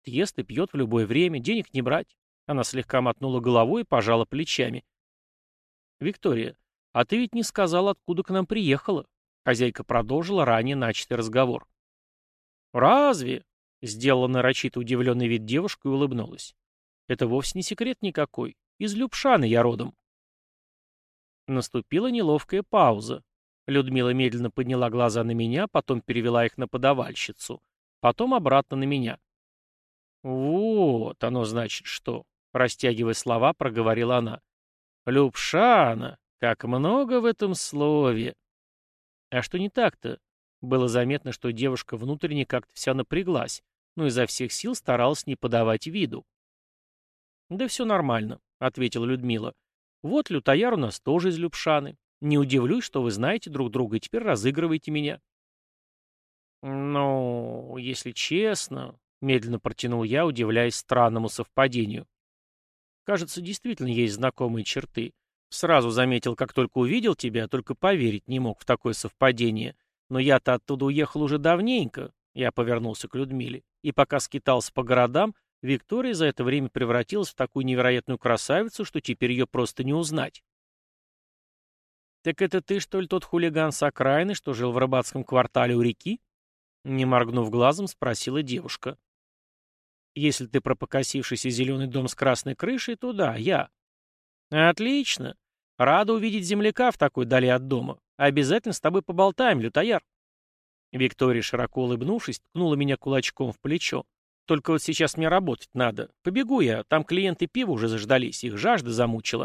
ест и пьет в любое время, денег не брать. Она слегка мотнула головой и пожала плечами. Виктория, а ты ведь не сказала, откуда к нам приехала. Хозяйка продолжила ранее начатый разговор. «Разве?» — сделала нарочито удивленный вид девушка и улыбнулась. «Это вовсе не секрет никакой. Из Любшаны я родом». Наступила неловкая пауза. Людмила медленно подняла глаза на меня, потом перевела их на подавальщицу, потом обратно на меня. «Вот оно значит что», — растягивая слова, проговорила она. «Любшана, как много в этом слове!» «А что не так-то?» Было заметно, что девушка внутренне как-то вся напряглась, но изо всех сил старалась не подавать виду. «Да все нормально», — ответила Людмила. «Вот лютояр у нас тоже из Любшаны. Не удивлюсь, что вы знаете друг друга и теперь разыгрываете меня». «Ну, если честно», — медленно протянул я, удивляясь странному совпадению. «Кажется, действительно есть знакомые черты. Сразу заметил, как только увидел тебя, только поверить не мог в такое совпадение. Но я-то оттуда уехал уже давненько», — я повернулся к Людмиле. «И пока скитался по городам, Виктория за это время превратилась в такую невероятную красавицу, что теперь ее просто не узнать». «Так это ты, что ли, тот хулиган с окраины, что жил в рыбацком квартале у реки?» Не моргнув глазом, спросила девушка. «Если ты про покосившийся зеленый дом с красной крышей, то да, я». «Отлично. Рада увидеть земляка в такой дали от дома. Обязательно с тобой поболтаем, лютояр». Виктория, широко улыбнувшись, ткнула меня кулачком в плечо. «Только вот сейчас мне работать надо. Побегу я, там клиенты пива уже заждались, их жажда замучила».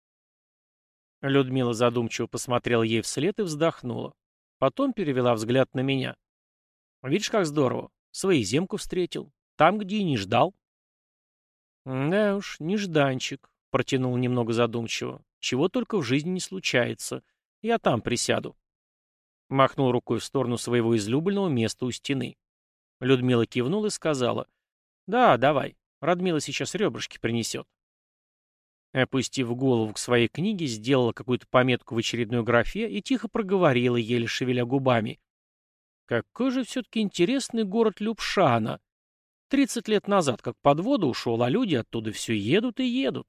Людмила задумчиво посмотрела ей вслед и вздохнула. Потом перевела взгляд на меня. «Видишь, как здорово. Своеземку встретил. Там, где и не ждал». «Да уж, нежданчик», — протянул немного задумчиво. «Чего только в жизни не случается. Я там присяду». Махнул рукой в сторону своего излюбленного места у стены. Людмила кивнула и сказала. «Да, давай. Радмила сейчас ребрышки принесет». Опустив голову к своей книге, сделала какую-то пометку в очередной графе и тихо проговорила, еле шевеля губами. «Какой же все-таки интересный город Любшана. 30 лет назад как под воду ушел, а люди оттуда все едут и едут».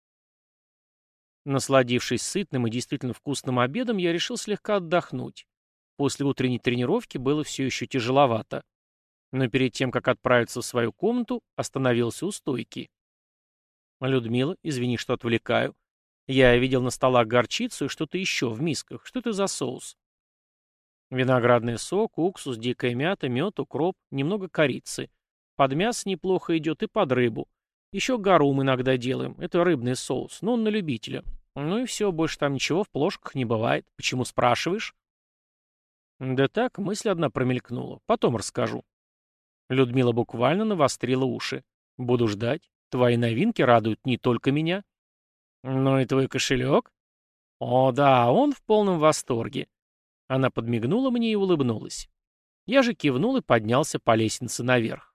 Насладившись сытным и действительно вкусным обедом, я решил слегка отдохнуть. После утренней тренировки было все еще тяжеловато. Но перед тем, как отправиться в свою комнату, остановился у стойки. «Людмила, извини, что отвлекаю. Я видел на столах горчицу и что-то еще в мисках. Что это за соус?» «Виноградный сок, уксус, дикая мята, мед, укроп, немного корицы. Под мясо неплохо идет и под рыбу. Еще гарум иногда делаем. Это рыбный соус, но он на любителя. Ну и все, больше там ничего в плошках не бывает. Почему спрашиваешь?» «Да так, мысль одна промелькнула. Потом расскажу». Людмила буквально навострила уши. «Буду ждать. Твои новинки радуют не только меня». «Ну и твой кошелек?» «О да, он в полном восторге». Она подмигнула мне и улыбнулась. Я же кивнул и поднялся по лестнице наверх.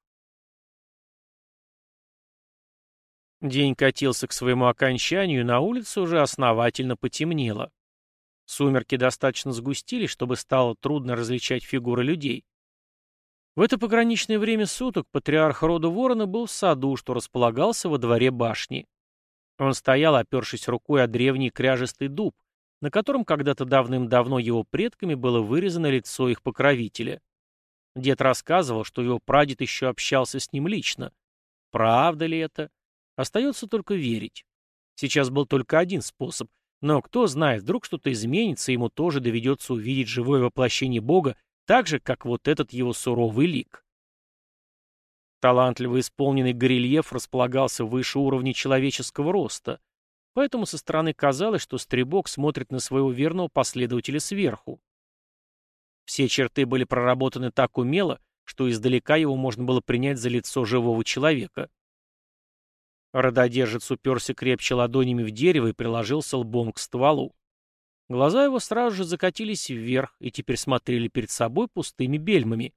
День катился к своему окончанию, и на улице уже основательно потемнело. Сумерки достаточно сгустились, чтобы стало трудно различать фигуры людей. В это пограничное время суток патриарх рода Ворона был в саду, что располагался во дворе башни. Он стоял, опершись рукой о древний кряжестый дуб, на котором когда-то давным-давно его предками было вырезано лицо их покровителя. Дед рассказывал, что его прадед еще общался с ним лично. Правда ли это? Остается только верить. Сейчас был только один способ, но кто знает, вдруг что-то изменится, и ему тоже доведется увидеть живое воплощение Бога, так же, как вот этот его суровый лик. Талантливо исполненный горельеф располагался выше уровня человеческого роста, поэтому со стороны казалось, что Стребок смотрит на своего верного последователя сверху. Все черты были проработаны так умело, что издалека его можно было принять за лицо живого человека. Рододержец уперся крепче ладонями в дерево и приложился лбом к стволу. Глаза его сразу же закатились вверх и теперь смотрели перед собой пустыми бельмами.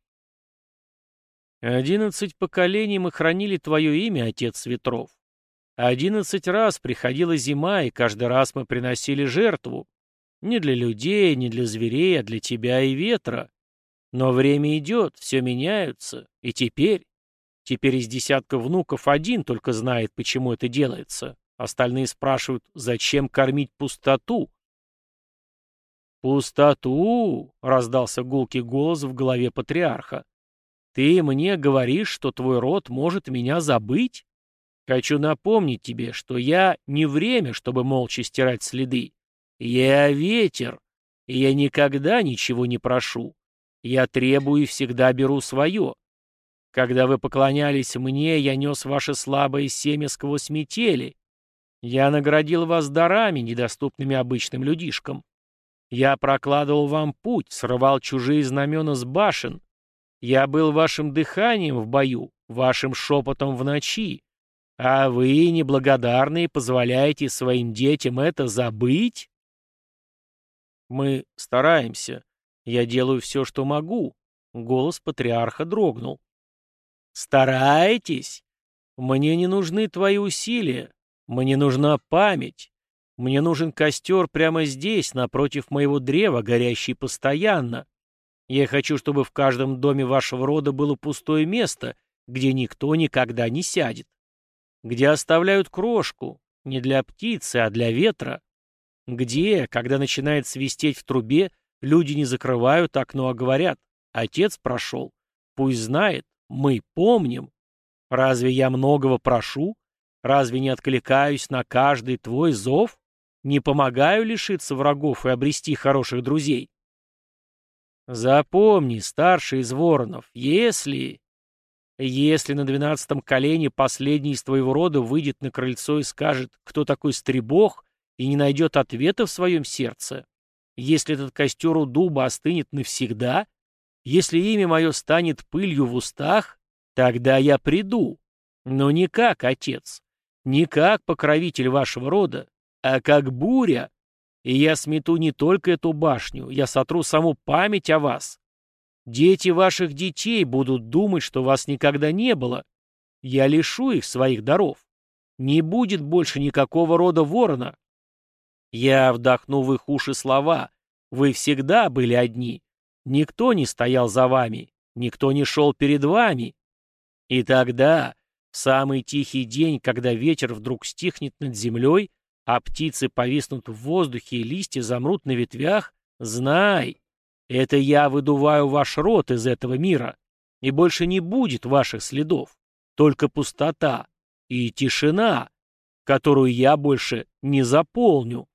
11 поколений мы хранили твое имя, Отец Ветров. 11 раз приходила зима, и каждый раз мы приносили жертву. Не для людей, не для зверей, а для тебя и ветра. Но время идет, все меняются, и теперь Теперь из десятка внуков один только знает, почему это делается. Остальные спрашивают, зачем кормить пустоту? «Пустоту!» — раздался гулкий голос в голове патриарха. «Ты мне говоришь, что твой род может меня забыть? Хочу напомнить тебе, что я не время, чтобы молча стирать следы. Я ветер, и я никогда ничего не прошу. Я требую и всегда беру свое. Когда вы поклонялись мне, я нес ваше слабое семя сквозь метели. Я наградил вас дарами, недоступными обычным людишкам. Я прокладывал вам путь, срывал чужие знамена с башен. Я был вашим дыханием в бою, вашим шепотом в ночи. А вы, неблагодарные, позволяете своим детям это забыть? Мы стараемся. Я делаю все, что могу. Голос патриарха дрогнул. Стараетесь? Мне не нужны твои усилия. Мне нужна память. Мне нужен костер прямо здесь, напротив моего древа, горящий постоянно. Я хочу, чтобы в каждом доме вашего рода было пустое место, где никто никогда не сядет. Где оставляют крошку, не для птицы, а для ветра. Где, когда начинает свистеть в трубе, люди не закрывают окно, а говорят: «Отец прошел. Пусть знает, мы помним». Разве я многого прошу? Разве не откликаюсь на каждый твой зов? Не помогаю лишиться врагов и обрести хороших друзей? Запомни, старший из воронов, если на 12-м колене последний из твоего рода выйдет на крыльцо и скажет, кто такой Стребог, и не найдет ответа в своем сердце, если этот костер у дуба остынет навсегда, если имя мое станет пылью в устах, тогда я приду, но не как отец, не как покровитель вашего рода, а как буря, и я смету не только эту башню, я сотру саму память о вас. Дети ваших детей будут думать, что вас никогда не было. Я лишу их своих даров. Не будет больше никакого рода ворона. Я вдохну в их уши слова. Вы всегда были одни. Никто не стоял за вами. Никто не шел перед вами. И тогда, в самый тихий день, когда ветер вдруг стихнет над землей, а птицы повиснут в воздухе и листья замрут на ветвях, знай, это я выдуваю ваш род из этого мира, и больше не будет ваших следов, только пустота и тишина, которую я больше не заполню.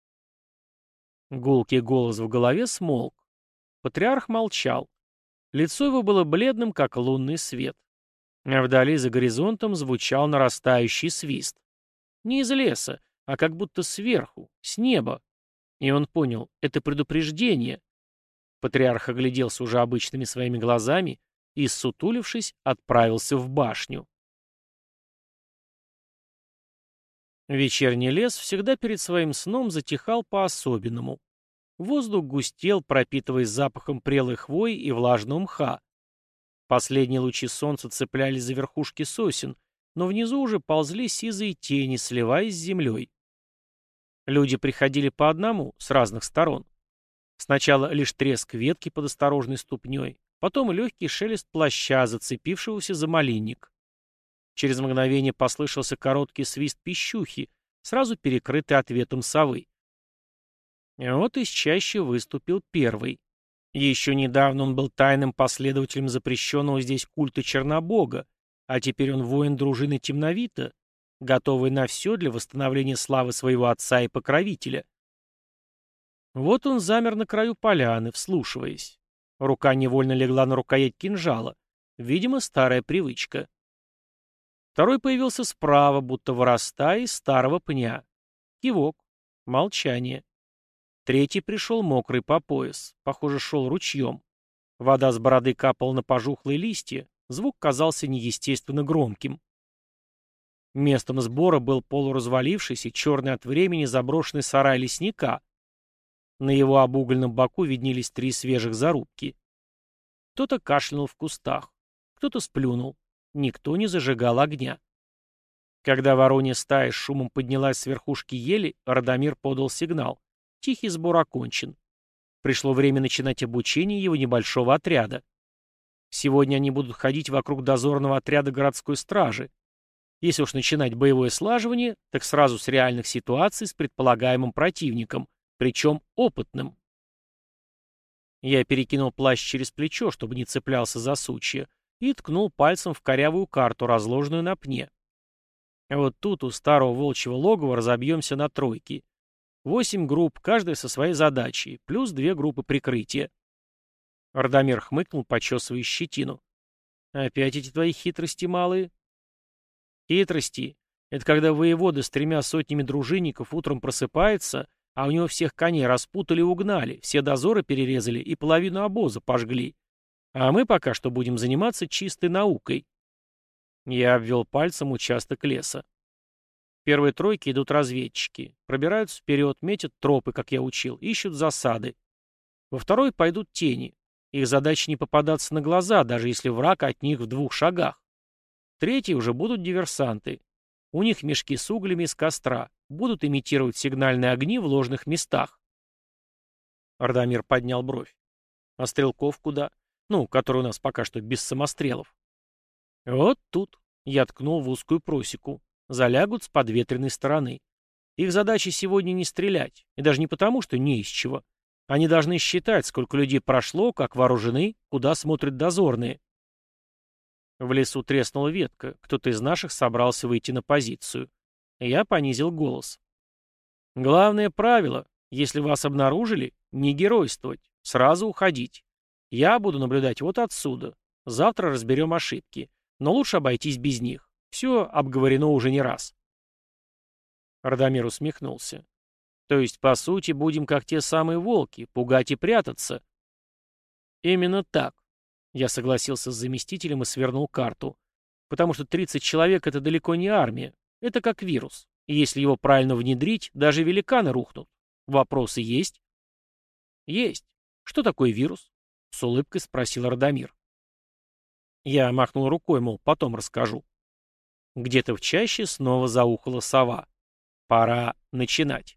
Гулкий голос в голове смолк. Патриарх молчал. Лицо его было бледным, как лунный свет. А вдали за горизонтом звучал нарастающий свист. Не из леса, а как будто сверху, с неба. И он понял, это предупреждение. Патриарх огляделся уже обычными своими глазами и, ссутулившись, отправился в башню. Вечерний лес всегда перед своим сном затихал по-особенному. Воздух густел, пропитываясь запахом прелой хвои и влажного мха. Последние лучи солнца цеплялись за верхушки сосен, но внизу уже ползли сизые тени, сливаясь с землей. Люди приходили по одному, с разных сторон. Сначала лишь треск ветки под осторожной ступней, потом легкий шелест плаща, зацепившегося за малинник. Через мгновение послышался короткий свист пищухи, сразу перекрытый ответом совы. Вот из чащи выступил первый. Еще недавно он был тайным последователем запрещенного здесь культа Чернобога, а теперь он воин дружины Темновита, готовый на все для восстановления славы своего отца и покровителя. Вот он замер на краю поляны, вслушиваясь. Рука невольно легла на рукоять кинжала. Видимо, старая привычка. Второй появился справа, будто вырастая из старого пня. Кивок. Молчание. Третий пришел мокрый по пояс. Похоже, шел ручьем. Вода с бороды капала на пожухлые листья. Звук казался неестественно громким. Местом сбора был полуразвалившийся, черный от времени заброшенный сарай лесника. На его обугленном боку виднелись 3 свежих зарубки. Кто-то кашлянул в кустах, кто-то сплюнул. Никто не зажигал огня. Когда воронья стая с шумом поднялась с верхушки ели, Радомир подал сигнал. Тихий сбор окончен. Пришло время начинать обучение его небольшого отряда. Сегодня они будут ходить вокруг дозорного отряда городской стражи. Если уж начинать боевое слаживание, так сразу с реальных ситуаций с предполагаемым противником, причем опытным. Я перекинул плащ через плечо, чтобы не цеплялся за сучья, и ткнул пальцем в корявую карту, разложенную на пне. Вот тут у старого волчьего логова разобьемся на тройки. 8 групп, каждая со своей задачей, плюс 2 группы прикрытия. Радомир хмыкнул, почесывая щетину. Опять эти твои хитрости малые? Хитрости — это когда воевода с 300 дружинников утром просыпается, а у него всех коней распутали и угнали, все дозоры перерезали и половину обоза пожгли. А мы пока что будем заниматься чистой наукой. Я обвел пальцем участок леса. В первой тройке идут разведчики. Пробираются вперед, метят тропы, как я учил, ищут засады. Во второй пойдут тени. Их задача не попадаться на глаза, даже если враг от них в 2 шагах. В третьей уже будут диверсанты. У них мешки с углями из костра. Будут имитировать сигнальные огни в ложных местах. Радомир поднял бровь. А стрелков куда? Ну, которые у нас пока что без самострелов. Вот тут. Я ткнул в узкую просеку. Залягут с подветренной стороны. Их задача сегодня не стрелять. И даже не потому, что не из чего. Они должны считать, сколько людей прошло, как вооружены, куда смотрят дозорные. В лесу треснула ветка. Кто-то из наших собрался выйти на позицию. Я понизил голос. Главное правило. Если вас обнаружили, не геройствовать. Сразу уходить. Я буду наблюдать вот отсюда. Завтра разберем ошибки. Но лучше обойтись без них. Все обговорено уже не раз. Радомир усмехнулся. То есть, по сути, будем как те самые волки, пугать и прятаться. Именно так. Я согласился с заместителем и свернул карту. Потому что 30 человек — это далеко не армия. Это как вирус. И если его правильно внедрить, даже великаны рухнут. Вопросы есть? Есть. Что такое вирус? С улыбкой спросил Радомир. Я махнул рукой, мол, потом расскажу. Где-то в чаще снова заухала сова. Пора начинать.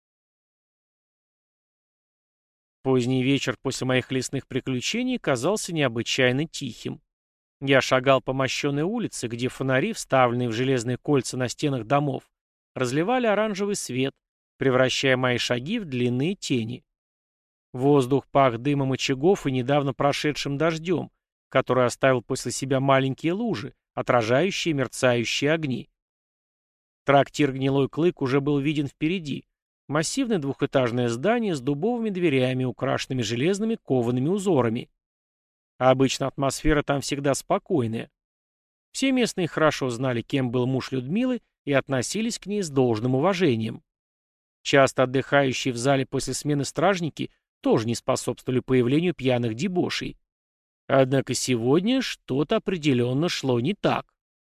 Поздний вечер после моих лесных приключений казался необычайно тихим. Я шагал по мощенной улице, где фонари, вставленные в железные кольца на стенах домов, разливали оранжевый свет, превращая мои шаги в длинные тени. Воздух пах дымом очагов и недавно прошедшим дождем, который оставил после себя маленькие лужи, отражающие мерцающие огни. Трактир «Гнилой клык» уже был виден впереди. Массивное двухэтажное здание с дубовыми дверями, украшенными железными коваными узорами. А обычно атмосфера там всегда спокойная. Все местные хорошо знали, кем был муж Людмилы, и относились к ней с должным уважением. Часто отдыхающие в зале после смены стражники тоже не способствовали появлению пьяных дебошей. Однако сегодня что-то определенно шло не так.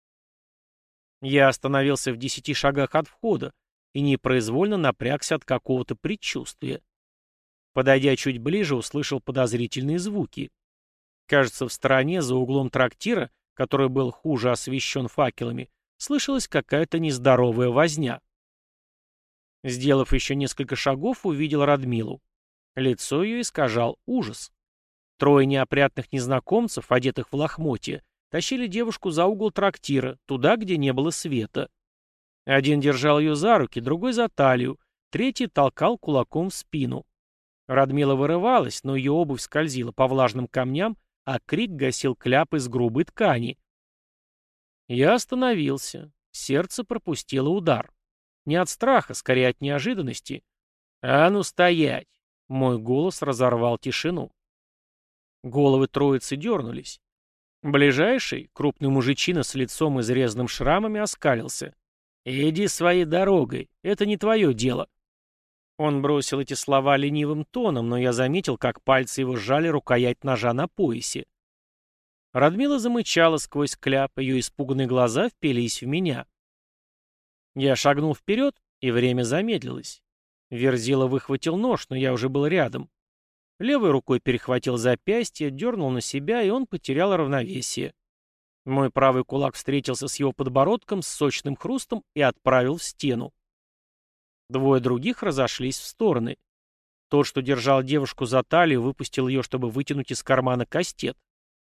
Я остановился в 10 шагах от входа и непроизвольно напрягся от какого-то предчувствия. Подойдя чуть ближе, услышал подозрительные звуки. Кажется, в стороне, за углом трактира, который был хуже освещен факелами, слышалась какая-то нездоровая возня. Сделав еще несколько шагов, увидел Радмилу. Лицо ее искажал ужас. 3 неопрятных незнакомцев, одетых в лохмотья, тащили девушку за угол трактира, туда, где не было света. Один держал ее за руки, другой за талию, третий толкал кулаком в спину. Радмила вырывалась, но ее обувь скользила по влажным камням, а крик гасил кляп из грубой ткани. Я остановился. Сердце пропустило удар. Не от страха, скорее от неожиданности. «А ну стоять!» Мой голос разорвал тишину. Головы троицы дернулись. Ближайший, крупный мужичина с лицом изрезанным шрамами, оскалился. «Иди своей дорогой, это не твое дело». Он бросил эти слова ленивым тоном, но я заметил, как пальцы его сжали рукоять ножа на поясе. Радмила замычала сквозь кляп, ее испуганные глаза впились в меня. Я шагнул вперед, и время замедлилось. Верзила выхватил нож, но я уже был рядом. Левой рукой перехватил запястье, дернул на себя, и он потерял равновесие. Мой правый кулак встретился с его подбородком с сочным хрустом и отправил в стену. 2 других разошлись в стороны. Тот, что держал девушку за талию, выпустил ее, чтобы вытянуть из кармана кастет.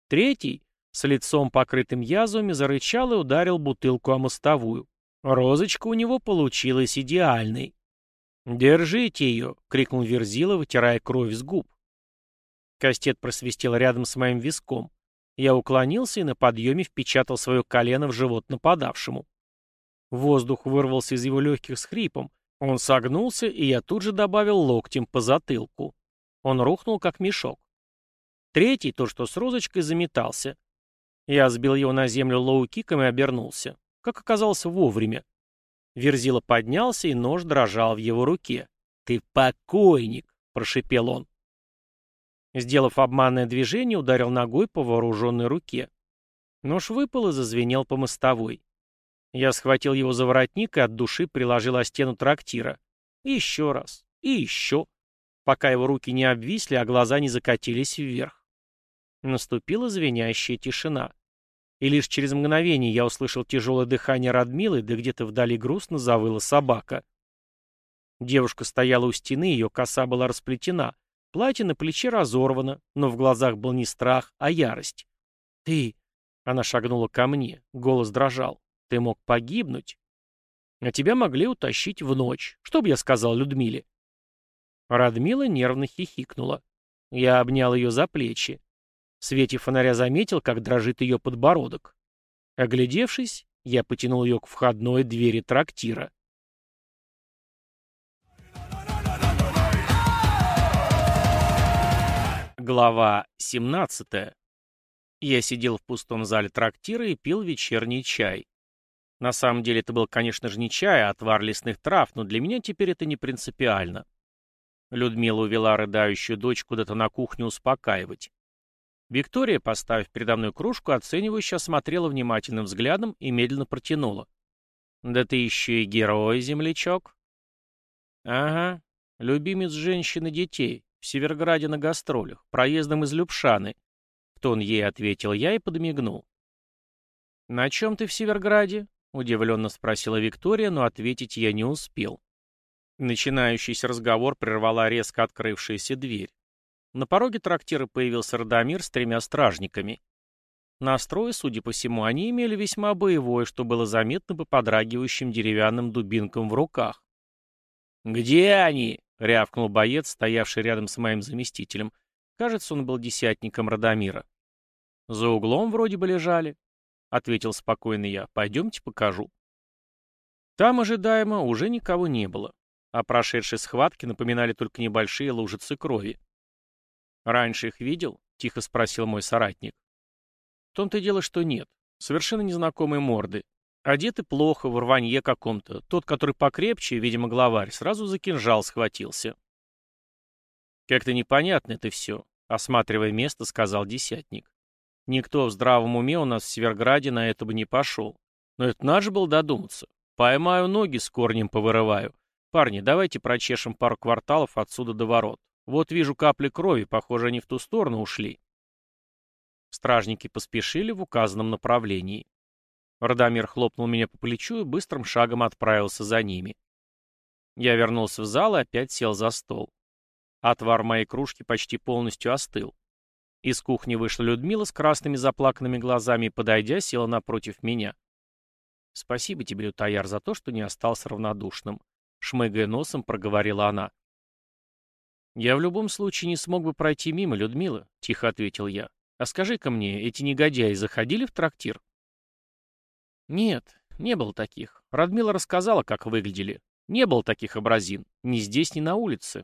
Третий, с лицом покрытым язвами, зарычал и ударил бутылку о мостовую. Розочка у него получилась идеальной. «Держите ее!» — крикнул Верзила, вытирая кровь с губ. Кастет просвистел рядом с моим виском. Я уклонился и на подъеме впечатал свое колено в живот нападавшему. Воздух вырвался из его легких с хрипом. Он согнулся, и я тут же добавил локтем по затылку. Он рухнул, как мешок. Третий, тот, что с розочкой, заметался. Я сбил его на землю лоу-киком и обернулся. Как оказалось, вовремя. Верзила поднялся, и нож дрожал в его руке. «Ты покойник!» — прошипел он. Сделав обманное движение, ударил ногой по вооруженной руке. Нож выпал и зазвенел по мостовой. Я схватил его за воротник и от души приложил о стену трактира. И еще раз. И еще. Пока его руки не обвисли, а глаза не закатились вверх. Наступила звенящая тишина. И лишь через мгновение я услышал тяжелое дыхание Радмилы, да где-то вдали грустно завыла собака. Девушка стояла у стены, ее коса была расплетена, платье на плече разорвано, но в глазах был не страх, а ярость. «Ты...» — она шагнула ко мне, голос дрожал. «Ты мог погибнуть. А тебя могли утащить в ночь. Что бы я сказал Людмиле?» Радмила нервно хихикнула. Я обнял ее за плечи. В свете фонаря заметил, как дрожит ее подбородок. Оглядевшись, я потянул ее к входной двери трактира. Глава 17. Я сидел в пустом зале трактира и пил вечерний чай. На самом деле это был, конечно же, не чай, а отвар лесных трав, но для меня теперь это не принципиально. Людмила увела рыдающую дочь куда-то на кухню успокаивать. Виктория, поставив передо мной кружку, оценивающе осмотрела внимательным взглядом и медленно протянула. «Да ты еще и герой, землячок». «Ага, любимец женщин и детей, в Северграде на гастролях, проездом из Любшаны», — в тон ей ответил я и подмигнул. «На чем ты в Северграде?» — удивленно спросила Виктория, но ответить я не успел. Начинающийся разговор прервала резко открывшаяся дверь. На пороге трактира появился Радомир с 3 стражниками. Настрой, судя по всему, они имели весьма боевой, что было заметно по подрагивающим деревянным дубинкам в руках. «Где они?» — рявкнул боец, стоявший рядом с моим заместителем. Кажется, он был десятником Радомира. «За углом вроде бы лежали», — ответил спокойно я. «Пойдемте покажу». Там ожидаемо уже никого не было. О прошедшей схватке напоминали только небольшие лужицы крови. «Раньше их видел?» — тихо спросил мой соратник. В том-то и дело, что нет. Совершенно незнакомые морды. Одеты плохо, в рванье каком-то. Тот, который покрепче, видимо, главарь, сразу за кинжал схватился. «Как-то непонятно это все», — осматривая место, сказал десятник. «Никто в здравом уме у нас в Северграде на это бы не пошел. Но это надо же было додуматься. Поймаю ноги, с корнем повырываю. Парни, давайте прочешем пару кварталов отсюда до ворот. Вот вижу капли крови, похоже, они в ту сторону ушли». Стражники поспешили в указанном направлении. Радомир хлопнул меня по плечу и быстрым шагом отправился за ними. Я вернулся в зал и опять сел за стол. Отвар моей кружки почти полностью остыл. Из кухни вышла Людмила с красными заплаканными глазами и, подойдя, села напротив меня. «Спасибо тебе, Лютаяр, за то, что не остался равнодушным», — шмыгая носом, проговорила она. «Я в любом случае не смог бы пройти мимо, Людмила», — тихо ответил я. «А скажи-ка мне, эти негодяи заходили в трактир?» «Нет, не было таких. Радмила рассказала, как выглядели. Не было таких образин. Ни здесь, ни на улице».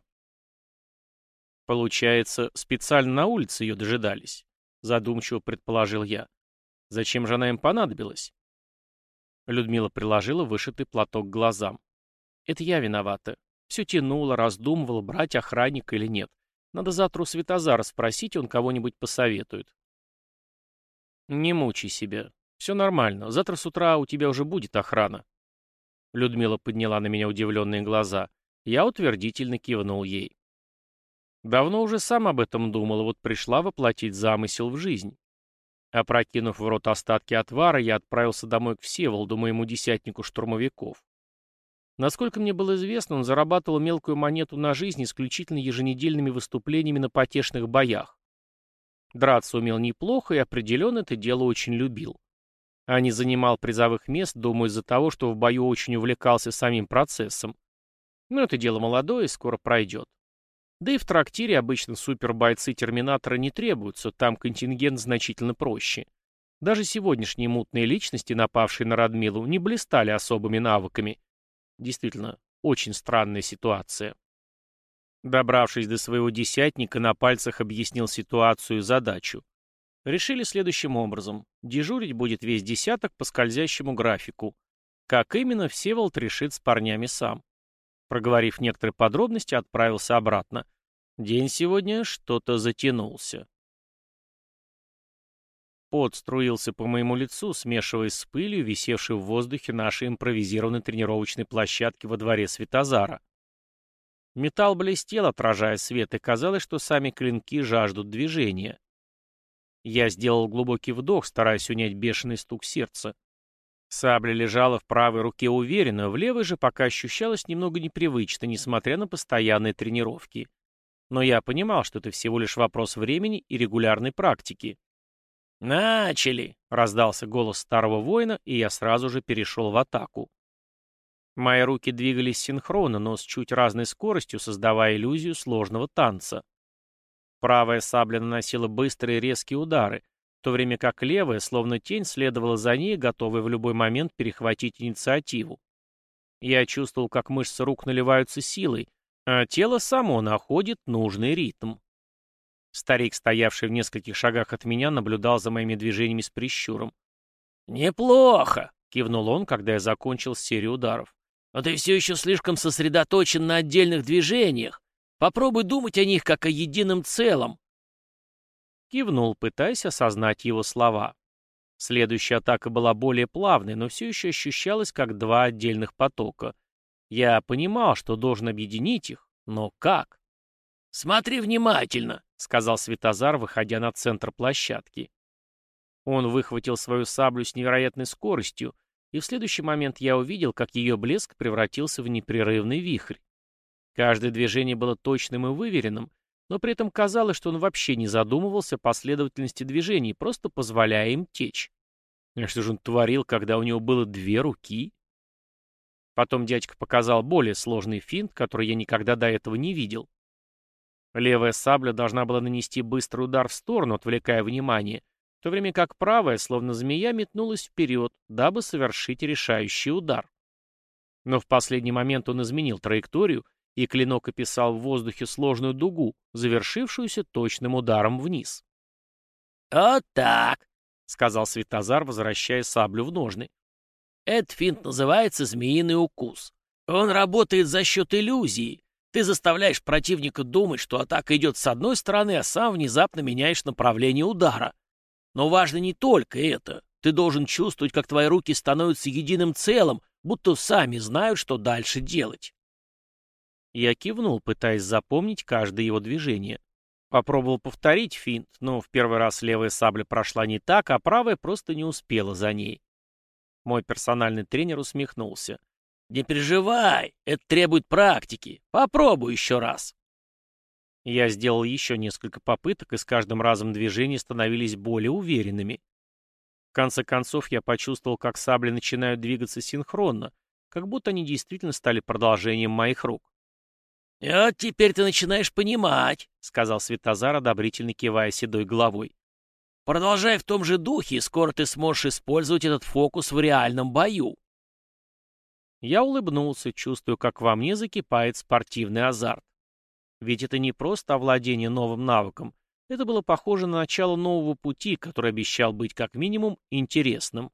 «Получается, специально на улице ее дожидались», — задумчиво предположил я. «Зачем же она им понадобилась?» Людмила приложила вышитый платок к глазам. «Это я виновата. Все тянуло, раздумывала, брать охранника или нет. Надо завтра у Светозара спросить, он кого-нибудь посоветует». «Не мучай себя. Все нормально. Завтра с утра у тебя уже будет охрана». Людмила подняла на меня удивленные глаза. Я утвердительно кивнул ей. Давно уже сам об этом думал, и вот пришла воплотить замысел в жизнь. Опрокинув в рот остатки отвара, я отправился домой к Всеволоду, моему десятнику штурмовиков. Насколько мне было известно, он зарабатывал мелкую монету на жизнь исключительно еженедельными выступлениями на потешных боях. Драться умел неплохо и определенно это дело очень любил. А не занимал призовых мест, думаю, из-за того, что в бою очень увлекался самим процессом. Но это дело молодое и скоро пройдет. Да и в трактире обычно супербойцы-терминатора не требуются, там контингент значительно проще. Даже сегодняшние мутные личности, напавшие на Радмилу, не блистали особыми навыками. Действительно, очень странная ситуация. Добравшись до своего десятника, на пальцах объяснил ситуацию и задачу. Решили следующим образом. Дежурить будет весь десяток по скользящему графику. Как именно, Всеволод решит с парнями сам. Проговорив некоторые подробности, отправился обратно. День сегодня что-то затянулся. Пот струился по моему лицу, смешиваясь с пылью, висевшей в воздухе нашей импровизированной тренировочной площадки во дворе Светозара. Металл блестел, отражая свет, и казалось, что сами клинки жаждут движения. Я сделал глубокий вдох, стараясь унять бешеный стук сердца. Сабля лежала в правой руке уверенно, в левой же пока ощущалось немного непривычно, несмотря на постоянные тренировки. Но я понимал, что это всего лишь вопрос времени и регулярной практики. «Начали!» — раздался голос старого воина, и я сразу же перешел в атаку. Мои руки двигались синхронно, но с чуть разной скоростью, создавая иллюзию сложного танца. Правая сабля наносила быстрые резкие удары, в то время как левая, словно тень, следовала за ней, готовая в любой момент перехватить инициативу. Я чувствовал, как мышцы рук наливаются силой, а тело само находит нужный ритм. Старик, стоявший в нескольких шагах от меня, наблюдал за моими движениями с прищуром. «Неплохо!» — кивнул он, когда я закончил серию ударов. «Но ты все еще слишком сосредоточен на отдельных движениях. Попробуй думать о них как о едином целом». Кивнул, пытаясь осознать его слова. Следующая атака была более плавной, но все еще ощущалась как два отдельных потока. Я понимал, что должен объединить их, но как? «Смотри внимательно», — сказал Светозар, выходя на центр площадки. Он выхватил свою саблю с невероятной скоростью, и в следующий момент я увидел, как ее блеск превратился в непрерывный вихрь. Каждое движение было точным и выверенным, но при этом казалось, что он вообще не задумывался о последовательности движений, просто позволяя им течь. А что же он творил, когда у него было две руки? Потом дядька показал более сложный финт, который я никогда до этого не видел. Левая сабля должна была нанести быстрый удар в сторону, отвлекая внимание, в то время как правая, словно змея, метнулась вперед, дабы совершить решающий удар. Но в последний момент он изменил траекторию, и клинок описал в воздухе сложную дугу, завершившуюся точным ударом вниз. «Вот так», — сказал Светозар, возвращая саблю в ножны. «Этот финт называется змеиный укус. Он работает за счет иллюзии. Ты заставляешь противника думать, что атака идет с одной стороны, а сам внезапно меняешь направление удара. Но важно не только это. Ты должен чувствовать, как твои руки становятся единым целым, будто сами знают, что дальше делать». Я кивнул, пытаясь запомнить каждое его движение. Попробовал повторить финт, но в первый раз левая сабля прошла не так, а правая просто не успела за ней. Мой персональный тренер усмехнулся. «Не переживай, это требует практики. Попробуй еще раз». Я сделал еще несколько попыток, и с каждым разом движения становились более уверенными. В конце концов, я почувствовал, как сабли начинают двигаться синхронно, как будто они действительно стали продолжением моих рук. «Вот теперь ты начинаешь понимать», — сказал Светозар, одобрительно кивая седой головой. «Продолжай в том же духе, и скоро ты сможешь использовать этот фокус в реальном бою». Я улыбнулся, чувствуя, как во мне закипает спортивный азарт. Ведь это не просто овладение новым навыком, это было похоже на начало нового пути, который обещал быть как минимум интересным.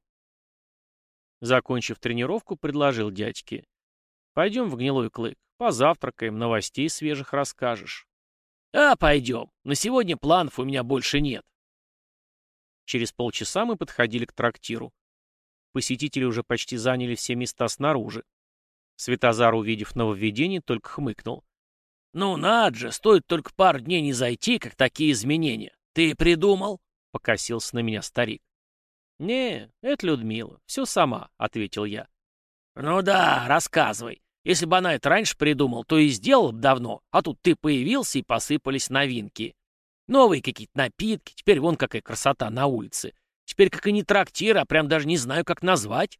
Закончив тренировку, предложил дядьке. «Пойдем в Гнилой Клык, позавтракаем, новостей свежих расскажешь». «А, пойдем. На сегодня планов у меня больше нет». Через полчаса мы подходили к трактиру. Посетители уже почти заняли все места снаружи. Светозар, увидев нововведение, только хмыкнул. «Ну, надо же, стоит только пару дней не зайти, как такие изменения. Ты придумал?» — покосился на меня старик. «Не, это Людмила. Все сама», — ответил я. «Ну да, рассказывай. Если бы она это раньше придумал, то и сделала бы давно, а тут ты появился и посыпались новинки. Новые какие-то напитки, теперь вон какая красота на улице. Теперь как и не трактир, а прям даже не знаю, как назвать.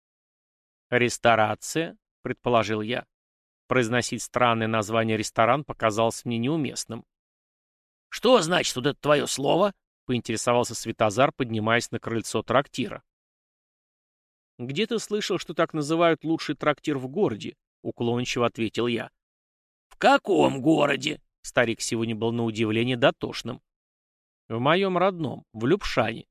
«Ресторация», — предположил я. Произносить странное название «ресторан» показалось мне неуместным. Что значит вот это твое слово? — поинтересовался Светозар, поднимаясь на крыльцо трактира. «Где ты слышал, что так называют лучший трактир в городе?» — уклончиво ответил я. В каком городе? Старик сегодня был на удивление дотошным. «В моем родном, в Любшане».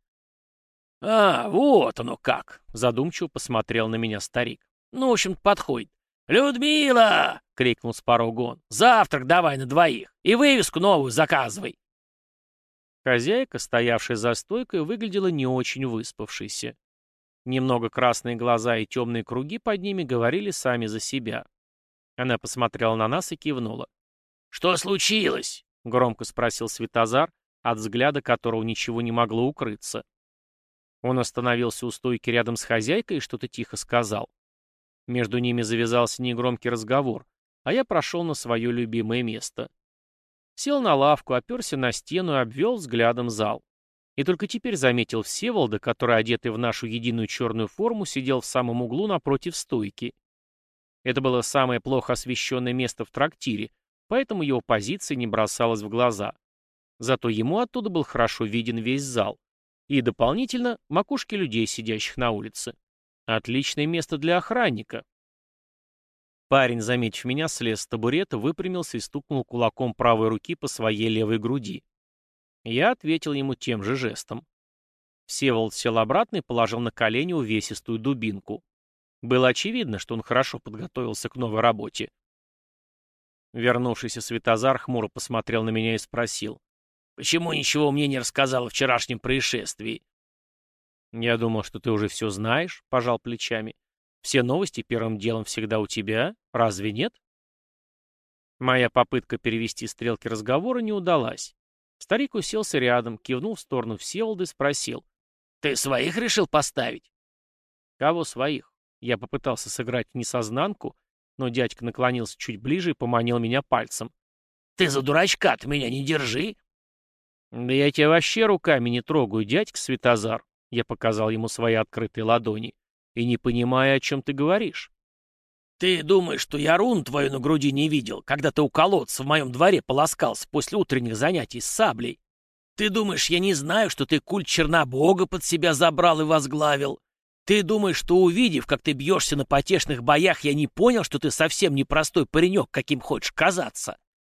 А, вот оно как. Задумчиво посмотрел на меня старик. Ну, в общем-то, подходит. «Людмила!» — крикнул с порога он. «Завтрак давай на двоих. И вывеску новую заказывай». Хозяйка, стоявшая за стойкой, выглядела не очень выспавшейся. Немного красные глаза и темные круги под ними говорили сами за себя. Она посмотрела на нас и кивнула. «Что случилось?» — громко спросил Светозар, от взгляда которого ничего не могло укрыться. Он остановился у стойки рядом с хозяйкой и что-то тихо сказал. Между ними завязался негромкий разговор, а я прошел на свое любимое место. Сел на лавку, оперся на стену и обвел взглядом зал. И только теперь заметил Всеволода, который, одетый в нашу единую черную форму, сидел в самом углу напротив стойки. Это было самое плохо освещенное место в трактире, поэтому его позиция не бросалась в глаза. Зато ему оттуда был хорошо виден весь зал. И дополнительно макушки людей, сидящих на улице. Отличное место для охранника. Парень, заметив меня, слез с табурета, выпрямился и стукнул кулаком правой руки по своей левой груди. Я ответил ему тем же жестом. Всеволод сел обратно и положил на колени увесистую дубинку. Было очевидно, что он хорошо подготовился к новой работе. Вернувшийся Светозар хмуро посмотрел на меня и спросил. «Почему ничего мне не рассказал о вчерашнем происшествии?» «Я думал, что ты уже все знаешь», — пожал плечами. «Все новости первым делом всегда у тебя, разве нет?» Моя попытка перевести стрелки разговора не удалась. Старик уселся рядом, кивнул в сторону Всеволода и спросил. «Ты своих решил поставить?» «Кого своих?» Я попытался сыграть несознанку, но дядька наклонился чуть ближе и поманил меня пальцем. «Ты за дурачка-то меня не держи!» «Да я тебя вообще руками не трогаю, дядька Светозар», — я показал ему свои открытые ладони, «и не понимаю, о чем ты говоришь». «Ты думаешь, что я руну твою на груди не видел, когда ты у колодца в моем дворе полоскался после утренних занятий с саблей? Ты думаешь, я не знаю, что ты культ Чернобога под себя забрал и возглавил? Ты думаешь, что увидев, как ты бьешься на потешных боях, я не понял, что ты совсем не простой паренек, каким хочешь казаться?»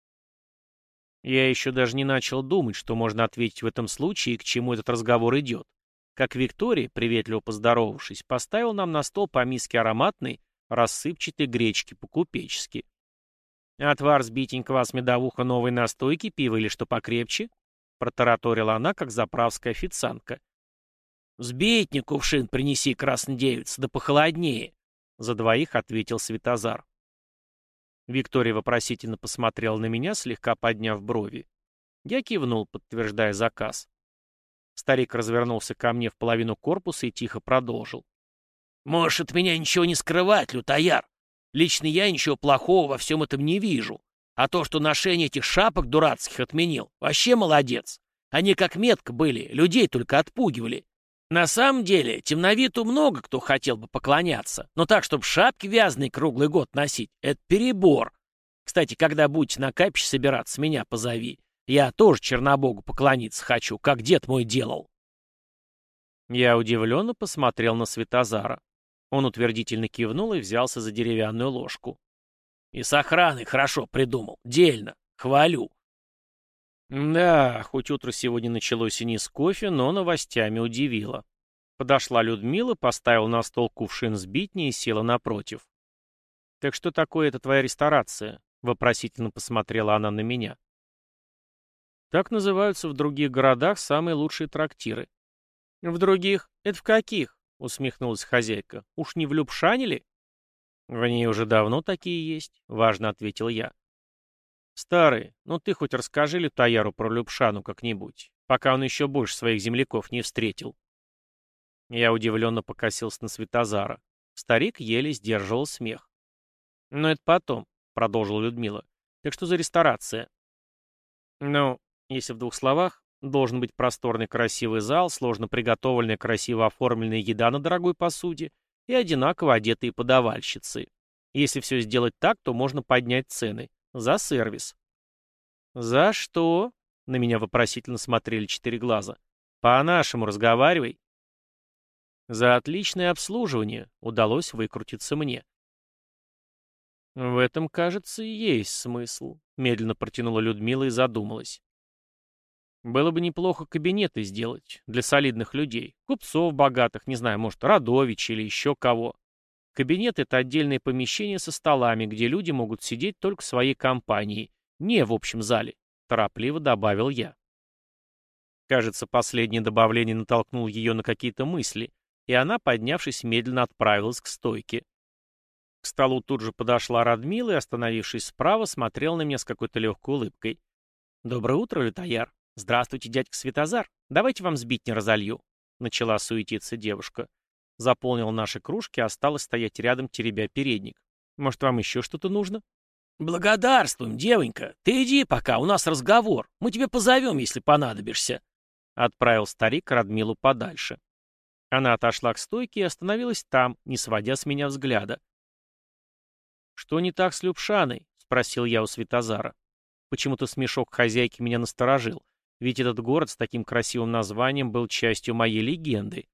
Я еще даже не начал думать, что можно ответить в этом случае и к чему этот разговор идет. Как Виктория, приветливо поздоровавшись, поставил нам на стол по миске ароматной, рассыпчатой гречки по-купечески. «Отвар с битенького с медовуха новой настойки, пиво или что покрепче?» — протараторила она, как заправская официантка. «Сбитни кувшин принеси, красная девица, да похолоднее», — за двоих ответил Светозар. Виктория вопросительно посмотрела на меня, слегка подняв брови. Я кивнул, подтверждая заказ. Старик развернулся ко мне в половину корпуса и тихо продолжил. «Можешь от меня ничего не скрывать, лютояр. Лично я ничего плохого во всем этом не вижу. А то, что ношение этих шапок дурацких отменил, вообще молодец. Они как метка были, людей только отпугивали. На самом деле, темновиту много кто хотел бы поклоняться, но так, чтобы шапки вязаные круглый год носить, это перебор. Кстати, когда будете на капище собираться, меня позови. Я тоже Чернобогу поклониться хочу, как дед мой делал». Я удивленно посмотрел на Светозара. Он утвердительно кивнул и взялся за деревянную ложку. «И с охраной хорошо придумал, дельно, хвалю». Да, хоть утро сегодня началось и не с кофе, но новостями удивило. Подошла Людмила, поставила на стол кувшин с битней и села напротив. «Так что такое эта твоя ресторация?» — вопросительно посмотрела она на меня. «Так называются в других городах самые лучшие трактиры». «В других? Это в каких?» — усмехнулась хозяйка. «Уж не в Любшане ли?» «В ней уже давно такие есть», — важно ответил я. «Старый, ну ты хоть расскажи Лютояру про Любшану как-нибудь, пока он еще больше своих земляков не встретил». Я удивленно покосился на Светозара. Старик еле сдерживал смех. «Но это потом», — продолжила Людмила. «Так что за ресторация?» «Ну, Если в двух словах, должен быть просторный красивый зал, сложно приготовленная красиво оформленная еда на дорогой посуде и одинаково одетые подавальщицы. Если все сделать так, то можно поднять цены. За сервис. «За что?» — на меня вопросительно смотрели четыре глаза. «По-нашему разговаривай». «За отличное обслуживание» удалось выкрутиться мне. «В этом, кажется, и есть смысл», — медленно протянула Людмила и задумалась. «Было бы неплохо кабинеты сделать для солидных людей, купцов богатых, не знаю, может, родович или еще кого. Кабинет — это отдельное помещение со столами, где люди могут сидеть только своей компанией, не в общем зале», — торопливо добавил я. Кажется, последнее добавление натолкнуло ее на какие-то мысли, и она, поднявшись, медленно отправилась к стойке. К столу тут же подошла Радмила и, остановившись справа, смотрела на меня с какой-то легкой улыбкой. «Доброе утро, лютояр. Здравствуйте, дядька Светозар. Давайте вам сбитни разолью», — начала суетиться девушка. Заполнила наши кружки, а осталась стоять рядом, теребя передник. «Может, вам еще что-то нужно?» «Благодарствуем, девонька. Ты иди пока, у нас разговор. Мы тебя позовем, если понадобишься», — отправил старик Радмилу подальше. Она отошла к стойке и остановилась там, не сводя с меня взгляда. «Что не так с Любшаной?» — спросил я у Светозара. Почему-то смешок хозяйки меня насторожил, ведь этот город с таким красивым названием был частью моей легенды.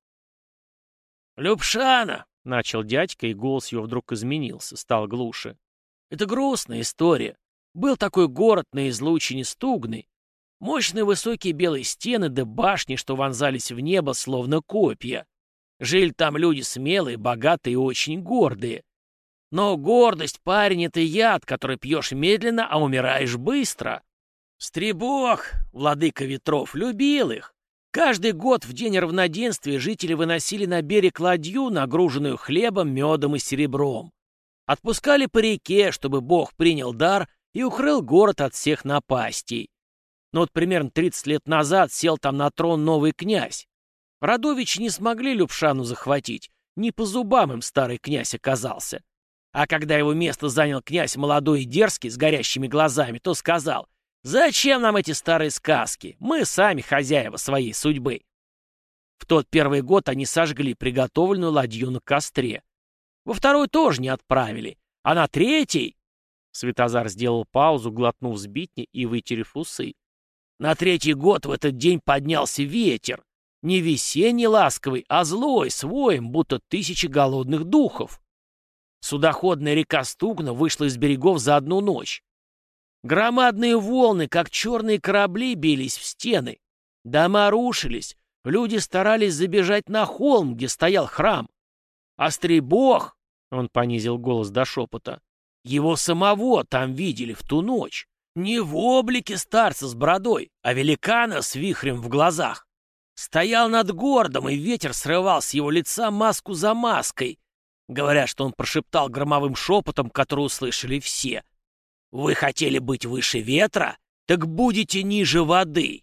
«Любшана!» — начал дядька, и голос его вдруг изменился, стал глуше. «Это грустная история. Был такой город на излучине Стугны. Мощные высокие белые стены да башни, что вонзались в небо, словно копья. Жили там люди смелые, богатые и очень гордые. Но гордость, парень, — это яд, который пьешь медленно, а умираешь быстро. Стребог, владыка ветров, любил их. Каждый год в день равноденствия жители выносили на берег ладью, нагруженную хлебом, медом и серебром. Отпускали по реке, чтобы бог принял дар и укрыл город от всех напастей. Но вот примерно 30 лет назад сел там на трон новый князь. Родовичи не смогли Любшану захватить, не по зубам им старый князь оказался. А когда его место занял князь молодой и дерзкий, с горящими глазами, то сказал: «Зачем нам эти старые сказки? Мы сами хозяева своей судьбы». В тот первый год они сожгли приготовленную ладью на костре. Во второй тоже не отправили. А на третий... Светозар сделал паузу, глотнув сбитни и вытерев усы. На третий год в этот день поднялся ветер. Не весенний ласковый, а злой, с воем, будто тысячи голодных духов. Судоходная река Стугна вышла из берегов за одну ночь. Громадные волны, как черные корабли, бились в стены. Дома рушились, люди старались забежать на холм, где стоял храм. А Стребог, он понизил голос до шепота, его самого там видели в ту ночь. Не в облике старца с бородой, а великана с вихрем в глазах. Стоял над городом, и ветер срывал с его лица маску за маской. Говорят, что он прошептал громовым шепотом, который услышали все: «Вы хотели быть выше ветра? Так будете ниже воды».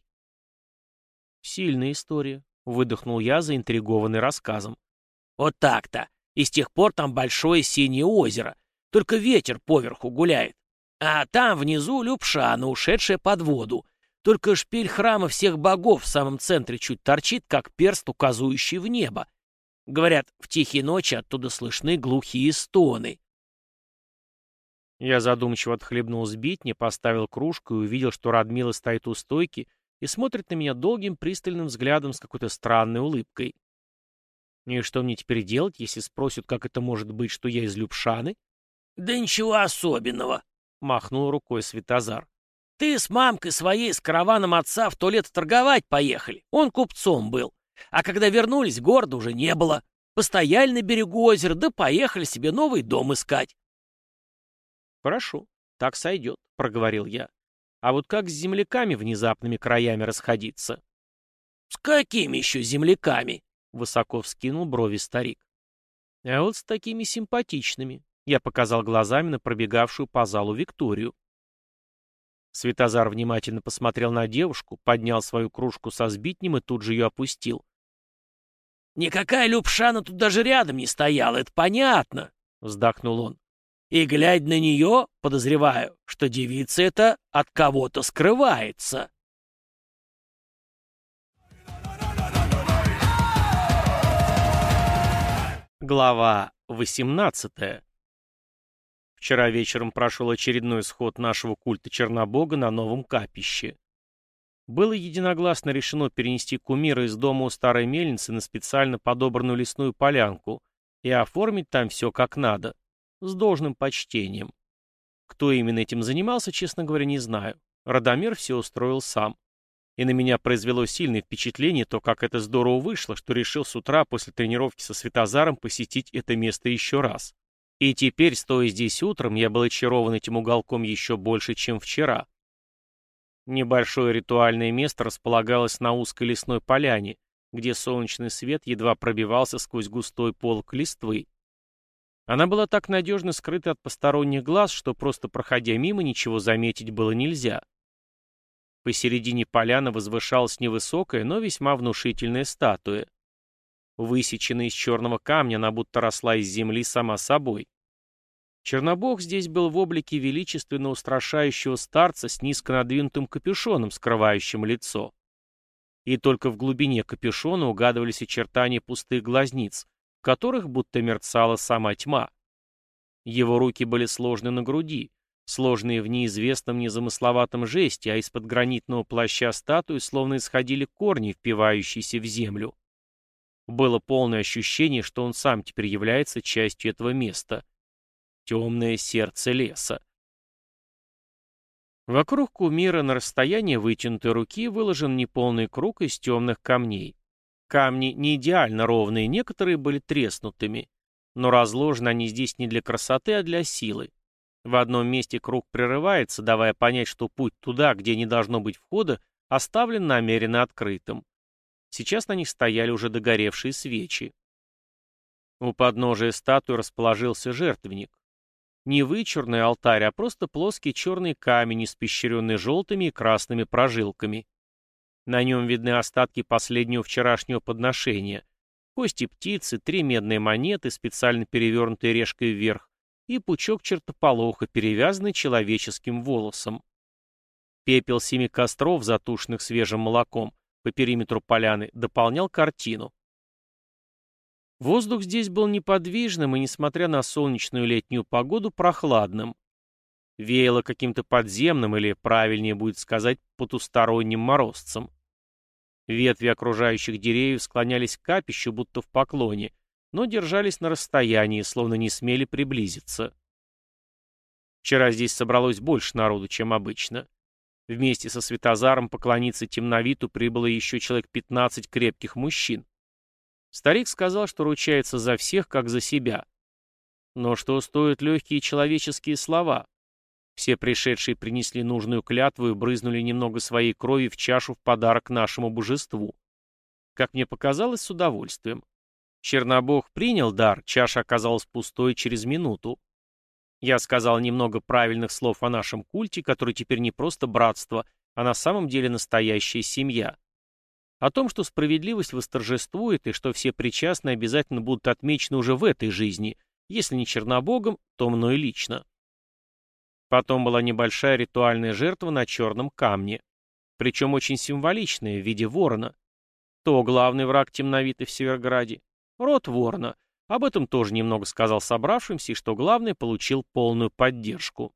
«Сильная история», — выдохнул я, заинтригованный рассказом. Вот так-то. И с тех пор там большое синее озеро. Только ветер поверху гуляет. А там внизу Любшана, ушедшая под воду. Только шпиль храма всех богов в самом центре чуть торчит, как перст, указывающий в небо. Говорят, в тихие ночи оттуда слышны глухие стоны. Я задумчиво отхлебнул сбитни, поставил кружку и увидел, что Радмила стоит у стойки и смотрит на меня долгим пристальным взглядом с какой-то странной улыбкой. И что мне теперь делать, если спросят, как это может быть, что я из Любшаны? «Да ничего особенного», — махнул рукой Светозар. «Ты с мамкой своей с караваном отца в то лето торговать поехали. Он купцом был. А когда вернулись, города уже не было. Постояли на берегу озера, да поехали себе новый дом искать». «Хорошо, так сойдет», — проговорил я. «А вот как с земляками внезапными краями расходиться?» «С какими еще земляками?» — высоко вскинул брови старик. «А вот с такими симпатичными», — я показал глазами на пробегавшую по залу Викторию. Светозар внимательно посмотрел на девушку, поднял свою кружку со сбитнем и тут же ее опустил. «Никакая Любшана тут даже рядом не стояла, это понятно», — вздохнул он. «И, глядя на нее, подозреваю, что девица эта от кого-то скрывается». Глава 18. Вчера вечером прошел очередной сход нашего культа Чернобога на новом капище. Было единогласно решено перенести кумира из дома у старой мельницы на специально подобранную лесную полянку и оформить там все как надо, с должным почтением. Кто именно этим занимался, честно говоря, не знаю. Радомир все устроил сам. И на меня произвело сильное впечатление то, как это здорово вышло, что решил с утра после тренировки со Светозаром посетить это место еще раз. И теперь, стоя здесь утром, я был очарован этим уголком еще больше, чем вчера. Небольшое ритуальное место располагалось на узкой лесной поляне, где солнечный свет едва пробивался сквозь густой полог листвы. Она была так надежно скрыта от посторонних глаз, что просто проходя мимо ничего заметить было нельзя. Посередине поляны возвышалась невысокая, но весьма внушительная статуя. Высеченная из черного камня, она будто росла из земли сама собой. Чернобог здесь был в облике величественно устрашающего старца с низко надвинутым капюшоном, скрывающим лицо. И только в глубине капюшона угадывались очертания пустых глазниц, в которых будто мерцала сама тьма. Его руки были сложены на груди, сложные в неизвестном незамысловатом жесте, а из-под гранитного плаща статуи словно исходили корни, впивающиеся в землю. Было полное ощущение, что он сам теперь является частью этого места. Темное сердце леса. Вокруг кумира на расстоянии вытянутой руки выложен неполный круг из темных камней. Камни не идеально ровные, некоторые были треснутыми, но разложены они здесь не для красоты, а для силы. В одном месте круг прерывается, давая понять, что путь туда, где не должно быть входа, оставлен намеренно открытым. Сейчас на них стояли уже догоревшие свечи. У подножия статуи расположился жертвенник. Не вычурный алтарь, а просто плоский черный камень, испещренный желтыми и красными прожилками. На нем видны остатки последнего вчерашнего подношения. Кости птицы, 3 медные монеты, специально перевернутые решкой вверх, и пучок чертополоха, перевязанный человеческим волосом. Пепел 7 костров, затушенных свежим молоком, по периметру поляны, дополнял картину. Воздух здесь был неподвижным и, несмотря на солнечную летнюю погоду, прохладным. Веяло каким-то подземным, или, правильнее будет сказать, потусторонним морозцем. Ветви окружающих деревьев склонялись к капищу, будто в поклоне, но держались на расстоянии, словно не смели приблизиться. Вчера здесь собралось больше народу, чем обычно. Вместе со Светозаром поклониться темновиту прибыло еще человек 15 крепких мужчин. Старик сказал, что ручается за всех, как за себя. Но что стоят легкие человеческие слова? Все пришедшие принесли нужную клятву и брызнули немного своей крови в чашу в подарок нашему божеству. Как мне показалось, с удовольствием. Чернобог принял дар, чаша оказалась пустой через минуту. Я сказал немного правильных слов о нашем культе, который теперь не просто братство, а на самом деле настоящая семья. О том, что справедливость восторжествует и что все причастные обязательно будут отмечены уже в этой жизни, если не Чернобогом, то мной лично. Потом была небольшая ритуальная жертва на черном камне, причем очень символичная, в виде ворона. Кто главный враг темновиты в Северграде? Род ворона. Об этом тоже немного сказал собравшимся, и что главное, получил полную поддержку.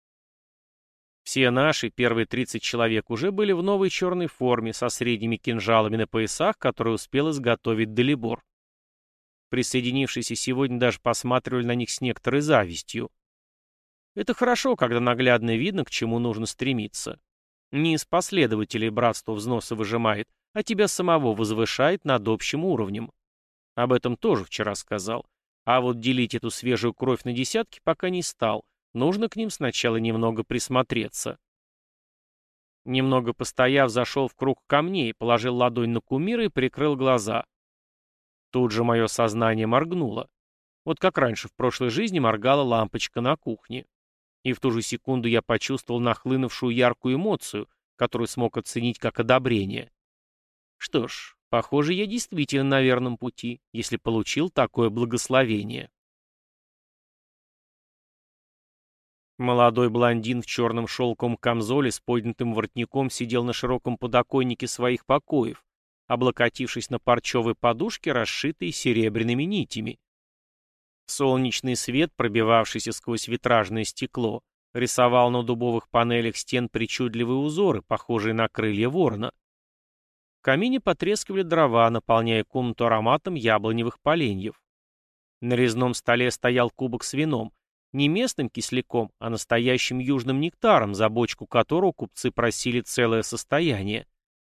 Все наши, первые 30 человек, уже были в новой черной форме, со средними кинжалами на поясах, которые успел изготовить Далибор. Присоединившиеся сегодня даже посматривали на них с некоторой завистью. Это хорошо, когда наглядно видно, к чему нужно стремиться. Не из последователей братства взносы выжимает, а тебя самого возвышает над общим уровнем. Об этом тоже вчера сказал. А вот делить эту свежую кровь на десятки пока не стал. Нужно к ним сначала немного присмотреться. Немного постояв, зашел в круг камней, положил ладонь на кумира и прикрыл глаза. Тут же мое сознание моргнуло. Вот как раньше в прошлой жизни моргала лампочка на кухне. И в ту же секунду я почувствовал нахлынувшую яркую эмоцию, которую смог оценить как одобрение. Что ж, похоже, я действительно на верном пути, если получил такое благословение. Молодой блондин в черном шелковом камзоле с поднятым воротником сидел на широком подоконнике своих покоев, облокотившись на парчевой подушке, расшитой серебряными нитями. Солнечный свет, пробивавшийся сквозь витражное стекло, рисовал на дубовых панелях стен причудливые узоры, похожие на крылья ворона. В камине потрескивали дрова, наполняя комнату ароматом яблоневых поленьев. На резном столе стоял кубок с вином, не местным кисляком, а настоящим южным нектаром, за бочку которого купцы просили целое состояние.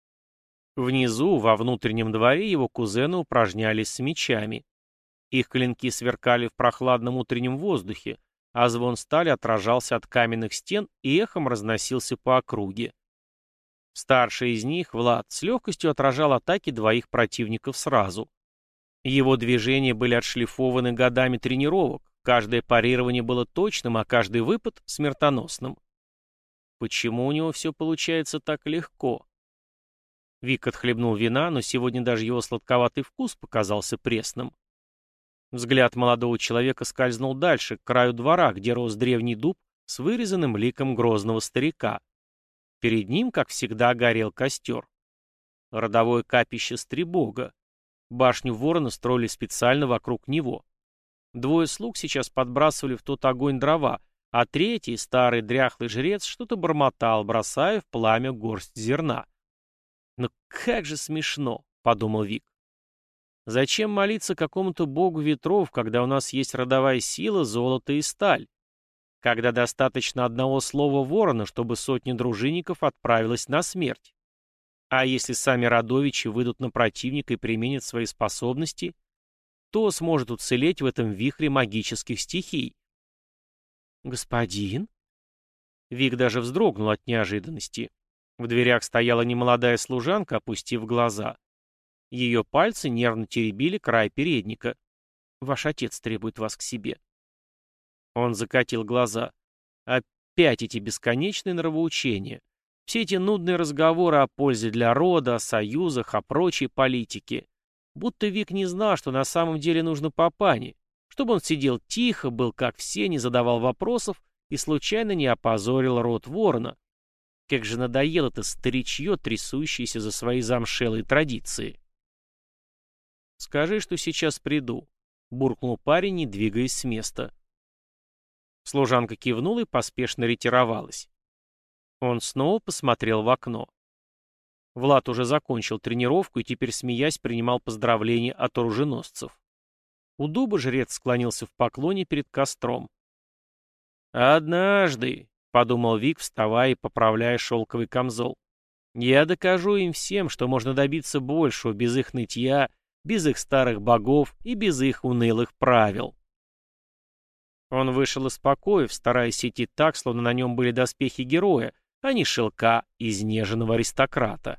Внизу, во внутреннем дворе, его кузены упражнялись с мечами. Их клинки сверкали в прохладном утреннем воздухе, а звон стали отражался от каменных стен и эхом разносился по округе. Старший из них, Влад, с легкостью отражал атаки двоих противников сразу. Его движения были отшлифованы годами тренировок, каждое парирование было точным, а каждый выпад — смертоносным. Почему у него все получается так легко? Вик отхлебнул вина, но сегодня даже его сладковатый вкус показался пресным. Взгляд молодого человека скользнул дальше, к краю двора, где рос древний дуб с вырезанным ликом грозного старика. Перед ним, как всегда, горел костер. Родовое капище Стребога. Башню ворона строили специально вокруг него. Двое слуг сейчас подбрасывали в тот огонь дрова, а третий, старый дряхлый жрец, что-то бормотал, бросая в пламя горсть зерна. «Ну как же смешно!» — подумал Вик. «Зачем молиться какому-то богу ветров, когда у нас есть родовая сила, золото и сталь? Когда достаточно одного слова ворона, чтобы сотни дружинников отправилась на смерть? А если сами родовичи выйдут на противника и применят свои способности, кто сможет уцелеть в этом вихре магических стихий?» «Господин?» Вик даже вздрогнул от неожиданности. В дверях стояла немолодая служанка, опустив глаза. Ее пальцы нервно теребили край передника. «Ваш отец требует вас к себе». Он закатил глаза. Опять эти бесконечные нравоучения. Все эти нудные разговоры о пользе для рода, о союзах, о прочей политике. Будто Вик не знал, что на самом деле нужно папане, чтобы он сидел тихо, был как все, не задавал вопросов и случайно не опозорил род ворона. Как же надоело это старичье, трясущееся за свои замшелые традиции. «Скажи, что сейчас приду», — буркнул парень, не двигаясь с места. Служанка кивнула и поспешно ретировалась. Он снова посмотрел в окно. Влад уже закончил тренировку и теперь, смеясь, принимал поздравления от оруженосцев. У дуба жрец склонился в поклоне перед костром. «Однажды», — подумал Вик, вставая и поправляя шелковый камзол, — «я докажу им всем, что можно добиться большего без их нытья, без их старых богов и без их унылых правил». Он вышел из покоев, стараясь идти так, словно на нем были доспехи героя, а не шелка изнеженного аристократа.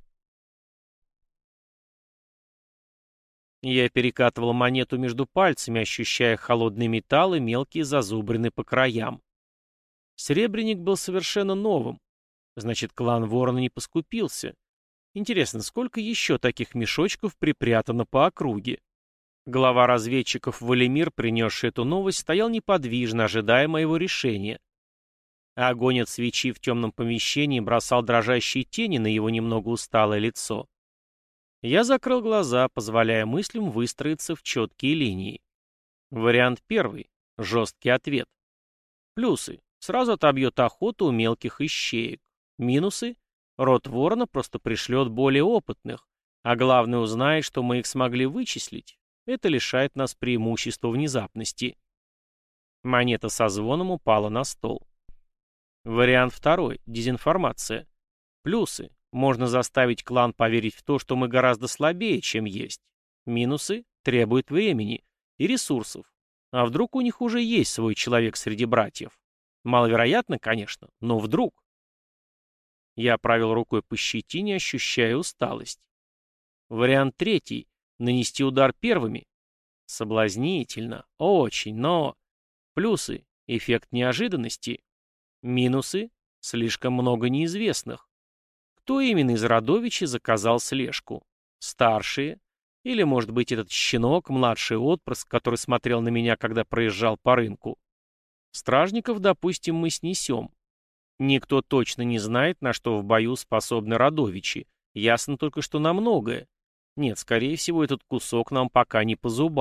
Я перекатывал монету между пальцами, ощущая холодный металл и мелкие зазубрины по краям. Серебряник был совершенно новым. Значит, клан Ворона не поскупился. Интересно, сколько еще таких мешочков припрятано по округе? Глава разведчиков Валимир, принесший эту новость, стоял неподвижно, ожидая моего решения. Огонь от свечи в темном помещении бросал дрожащие тени на его немного усталое лицо. Я закрыл глаза, позволяя мыслям выстроиться в четкие линии. Вариант первый. Жесткий ответ. Плюсы. Сразу отобьет охоту у мелких ищеек. Минусы. Род Ворона просто пришлет более опытных. А главное, узнает, что мы их смогли вычислить. Это лишает нас преимущества внезапности. Монета со звоном упала на стол. Вариант второй. Дезинформация. Плюсы. Можно заставить клан поверить в то, что мы гораздо слабее, чем есть. Минусы. Требует времени и ресурсов. А вдруг у них уже есть свой человек среди братьев? Маловероятно, конечно, но вдруг. Я провел рукой по щетине, ощущая усталость. Вариант третий. Нанести удар первыми. Соблазнительно. Очень, но... Плюсы. Эффект неожиданности. Минусы. Слишком много неизвестных. Кто именно из родовичей заказал слежку? Старшие? Или, может быть, этот щенок, младший отпрыск, который смотрел на меня, когда проезжал по рынку? Стражников, допустим, мы снесем. Никто точно не знает, на что в бою способны родовичи. Ясно только, что на многое. Нет, скорее всего, этот кусок нам пока не по зубам.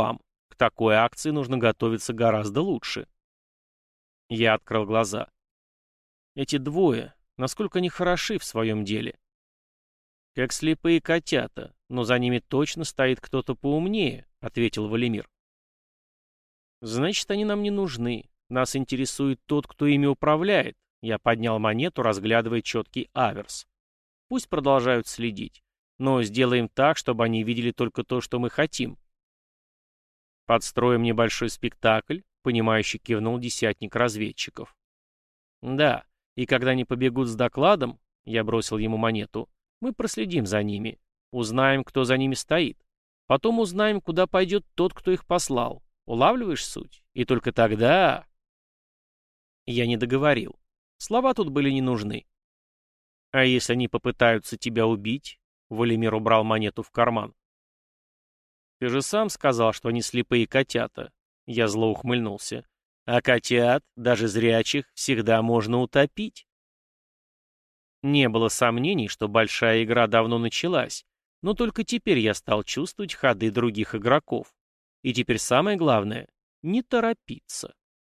К такой акции нужно готовиться гораздо лучше. Я открыл глаза. Эти двое, насколько они хороши в своем деле. Как слепые котята, но за ними точно стоит кто-то поумнее, ответил Валимир. Значит, они нам не нужны. Нас интересует тот, кто ими управляет. Я поднял монету, разглядывая четкий аверс. Пусть продолжают следить. Но сделаем так, чтобы они видели только то, что мы хотим. Подстроим небольшой спектакль, понимающе кивнул десятник разведчиков. Да, и когда они побегут с докладом, я бросил ему монету, мы проследим за ними, узнаем, кто за ними стоит. Потом узнаем, куда пойдет тот, кто их послал. Улавливаешь суть? И только тогда... Я не договорил. Слова тут были не нужны. А если они попытаются тебя убить? Валимир убрал монету в карман. Ты же сам сказал, что они слепые котята. Я зло ухмыльнулся. А котят, даже зрячих, всегда можно утопить. Не было сомнений, что большая игра давно началась, но только теперь я стал чувствовать ходы других игроков. И теперь самое главное — не торопиться.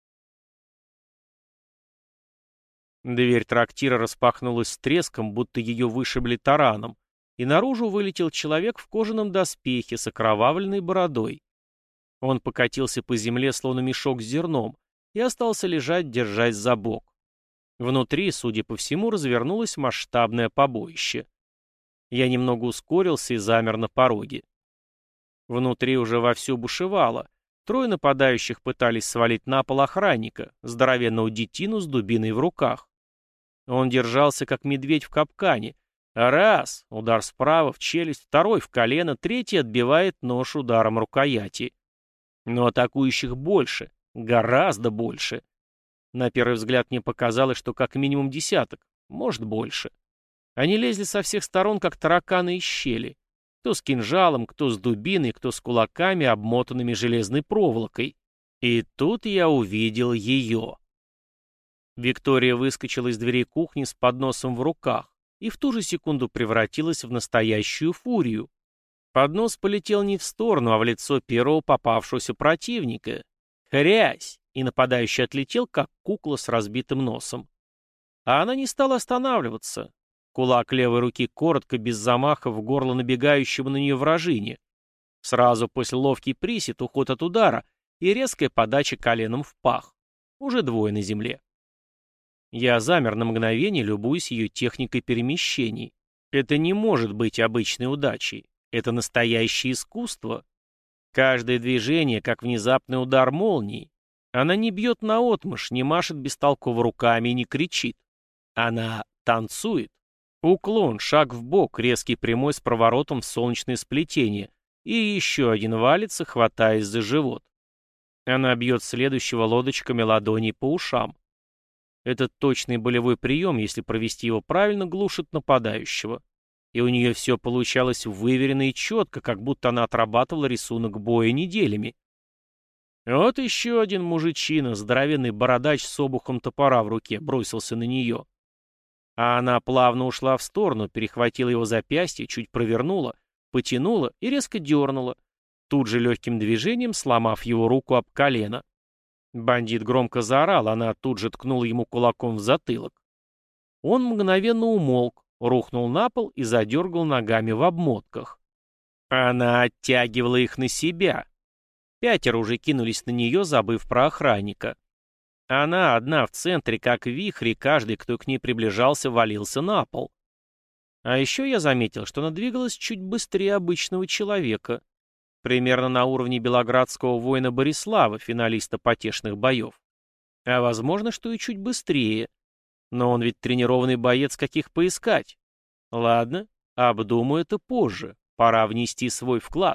Дверь трактира распахнулась с треском, будто ее вышибли тараном, и наружу вылетел человек в кожаном доспехе с окровавленной бородой. Он покатился по земле, словно мешок с зерном, и остался лежать, держась за бок. Внутри, судя по всему, развернулось масштабное побоище. Я немного ускорился и замер на пороге. Внутри уже вовсю бушевало. Трое нападающих пытались свалить на пол охранника, здоровенного детину с дубиной в руках. Он держался, как медведь в капкане. Раз — удар справа в челюсть, второй — в колено, третий отбивает нож ударом рукояти. Но атакующих больше, гораздо больше. На первый взгляд мне показалось, что как минимум десяток, может больше. Они лезли со всех сторон, как тараканы из щели. Кто с кинжалом, кто с дубиной, кто с кулаками, обмотанными железной проволокой. И тут я увидел ее. Виктория выскочила из дверей кухни с подносом в руках и в ту же секунду превратилась в настоящую фурию. Поднос полетел не в сторону, а в лицо первого попавшегося противника. Хрясь! И нападающий отлетел, как кукла с разбитым носом. А она не стала останавливаться. Кулак левой руки коротко, без замаха, в горло набегающего на нее вражине. Сразу после ловкий присед, уход от удара и резкая подача коленом в пах. Уже двое на земле. Я замер на мгновение, любуясь ее техникой перемещений. Это не может быть обычной удачей. Это настоящее искусство. Каждое движение, как внезапный удар молнии. Она не бьет наотмашь, не машет бестолково руками и не кричит. Она танцует. Уклон, шаг вбок, резкий прямой с проворотом в солнечное сплетение. И еще один валится, хватаясь за живот. Она бьет следующего лодочками ладоней по ушам. Этот точный болевой прием, если провести его правильно, глушит нападающего. И у нее все получалось выверенно и четко, как будто она отрабатывала рисунок боя неделями. Вот еще один мужичина, здоровенный бородач с обухом топора в руке, бросился на нее. А она плавно ушла в сторону, перехватила его запястье, чуть провернула, потянула и резко дернула, тут же легким движением сломав его руку об колено. Бандит громко заорал, она тут же ткнула ему кулаком в затылок. Он мгновенно умолк, рухнул на пол и задергал ногами в обмотках. Она оттягивала их на себя. 5 уже кинулись на нее, забыв про охранника. Она одна в центре, как вихрь, и каждый, кто к ней приближался, валился на пол. А еще я заметил, что она двигалась чуть быстрее обычного человека. Примерно на уровне белоградского воина Борислава, финалиста потешных боев. А возможно, что и чуть быстрее. Но он ведь тренированный боец, каких поискать. Ладно, обдумаю это позже. Пора внести свой вклад.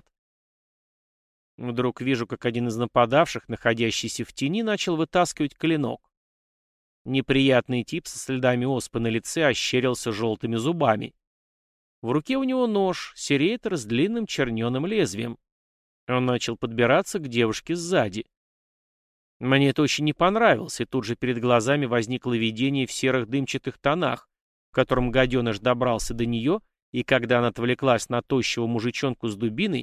Вдруг вижу, как один из нападавших, находящийся в тени, начал вытаскивать клинок. Неприятный тип со следами оспы на лице ощерился желтыми зубами. В руке у него нож, серейтер с длинным черненым лезвием. Он начал подбираться к девушке сзади. Мне это очень не понравилось, и тут же перед глазами возникло видение в серых дымчатых тонах, в котором гаденыш добрался до нее, и когда она отвлеклась на тощего мужичонку с дубиной,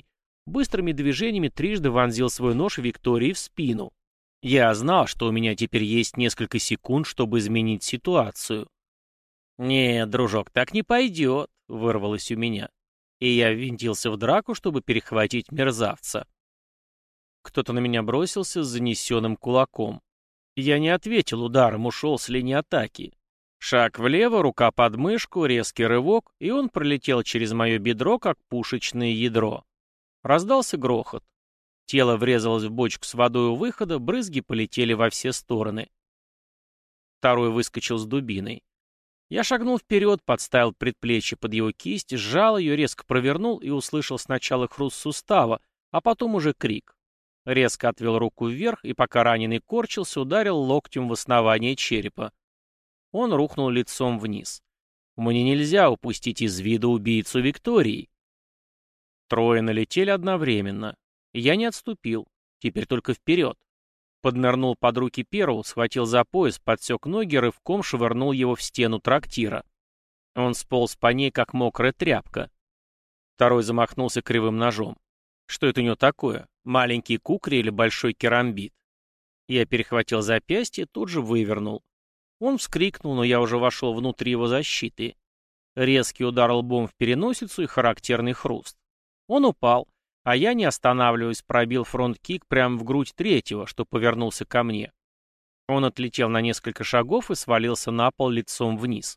быстрыми движениями трижды вонзил свой нож Виктории в спину. Я знал, что у меня теперь есть несколько секунд, чтобы изменить ситуацию. «Нет, дружок, так не пойдет», — вырвалось у меня. И я ввинтился в драку, чтобы перехватить мерзавца. Кто-то на меня бросился с занесенным кулаком. Я не ответил ударом, ушел с линии атаки. Шаг влево, рука под мышку, резкий рывок, и он пролетел через мое бедро, как пушечное ядро. Раздался грохот. Тело врезалось в бочку с водой у выхода, брызги полетели во все стороны. Второй выскочил с дубиной. Я шагнул вперед, подставил предплечье под его кисть, сжал ее, резко провернул и услышал сначала хруст сустава, а потом уже крик. Резко отвел руку вверх и, пока раненый корчился, ударил локтем в основание черепа. Он рухнул лицом вниз. Мне нельзя упустить из вида убийцу Виктории. Трое налетели одновременно. Я не отступил, теперь только вперед. Поднырнул под руки первого, схватил за пояс, подсек ноги, рывком швырнул его в стену трактира. Он сполз по ней, как мокрая тряпка. Второй замахнулся кривым ножом. Что это у него такое? Маленький кукри или большой керамбит? Я перехватил запястье, тут же вывернул. Он вскрикнул, но я уже вошел внутрь его защиты. Резкий удар лбом в переносицу и характерный хруст. Он упал, а я, не останавливаясь, пробил фронт-кик прямо в грудь третьего, что повернулся ко мне. Он отлетел на несколько шагов и свалился на пол лицом вниз.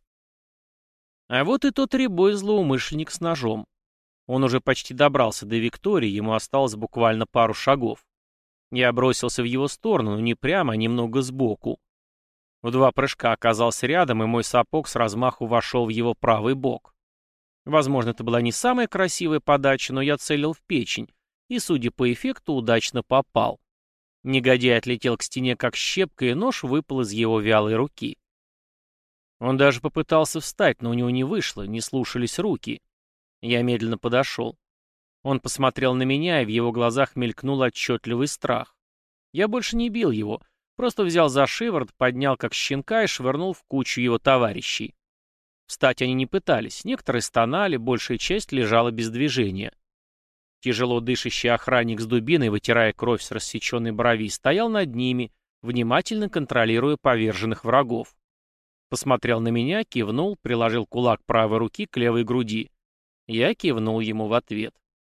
А вот и тот рябой злоумышленник с ножом. Он уже почти добрался до Виктории, ему осталось буквально пару шагов. Я бросился в его сторону, но не прямо, а немного сбоку. В 2 прыжка оказался рядом, и мой сапог с размаху вошел в его правый бок. Возможно, это была не самая красивая подача, но я целил в печень, и, судя по эффекту, удачно попал. Негодяй отлетел к стене как щепка, и нож выпал из его вялой руки. Он даже попытался встать, но у него не вышло, не слушались руки. Я медленно подошел. Он посмотрел на меня, и в его глазах мелькнул отчетливый страх. Я больше не бил его, просто взял за шиворот, поднял как щенка и швырнул в кучу его товарищей. Встать они не пытались, некоторые стонали, большая часть лежала без движения. Тяжело дышащий охранник с дубиной, вытирая кровь с рассеченной брови, стоял над ними, внимательно контролируя поверженных врагов. Посмотрел на меня, кивнул, приложил кулак правой руки к левой груди. Я кивнул ему в ответ.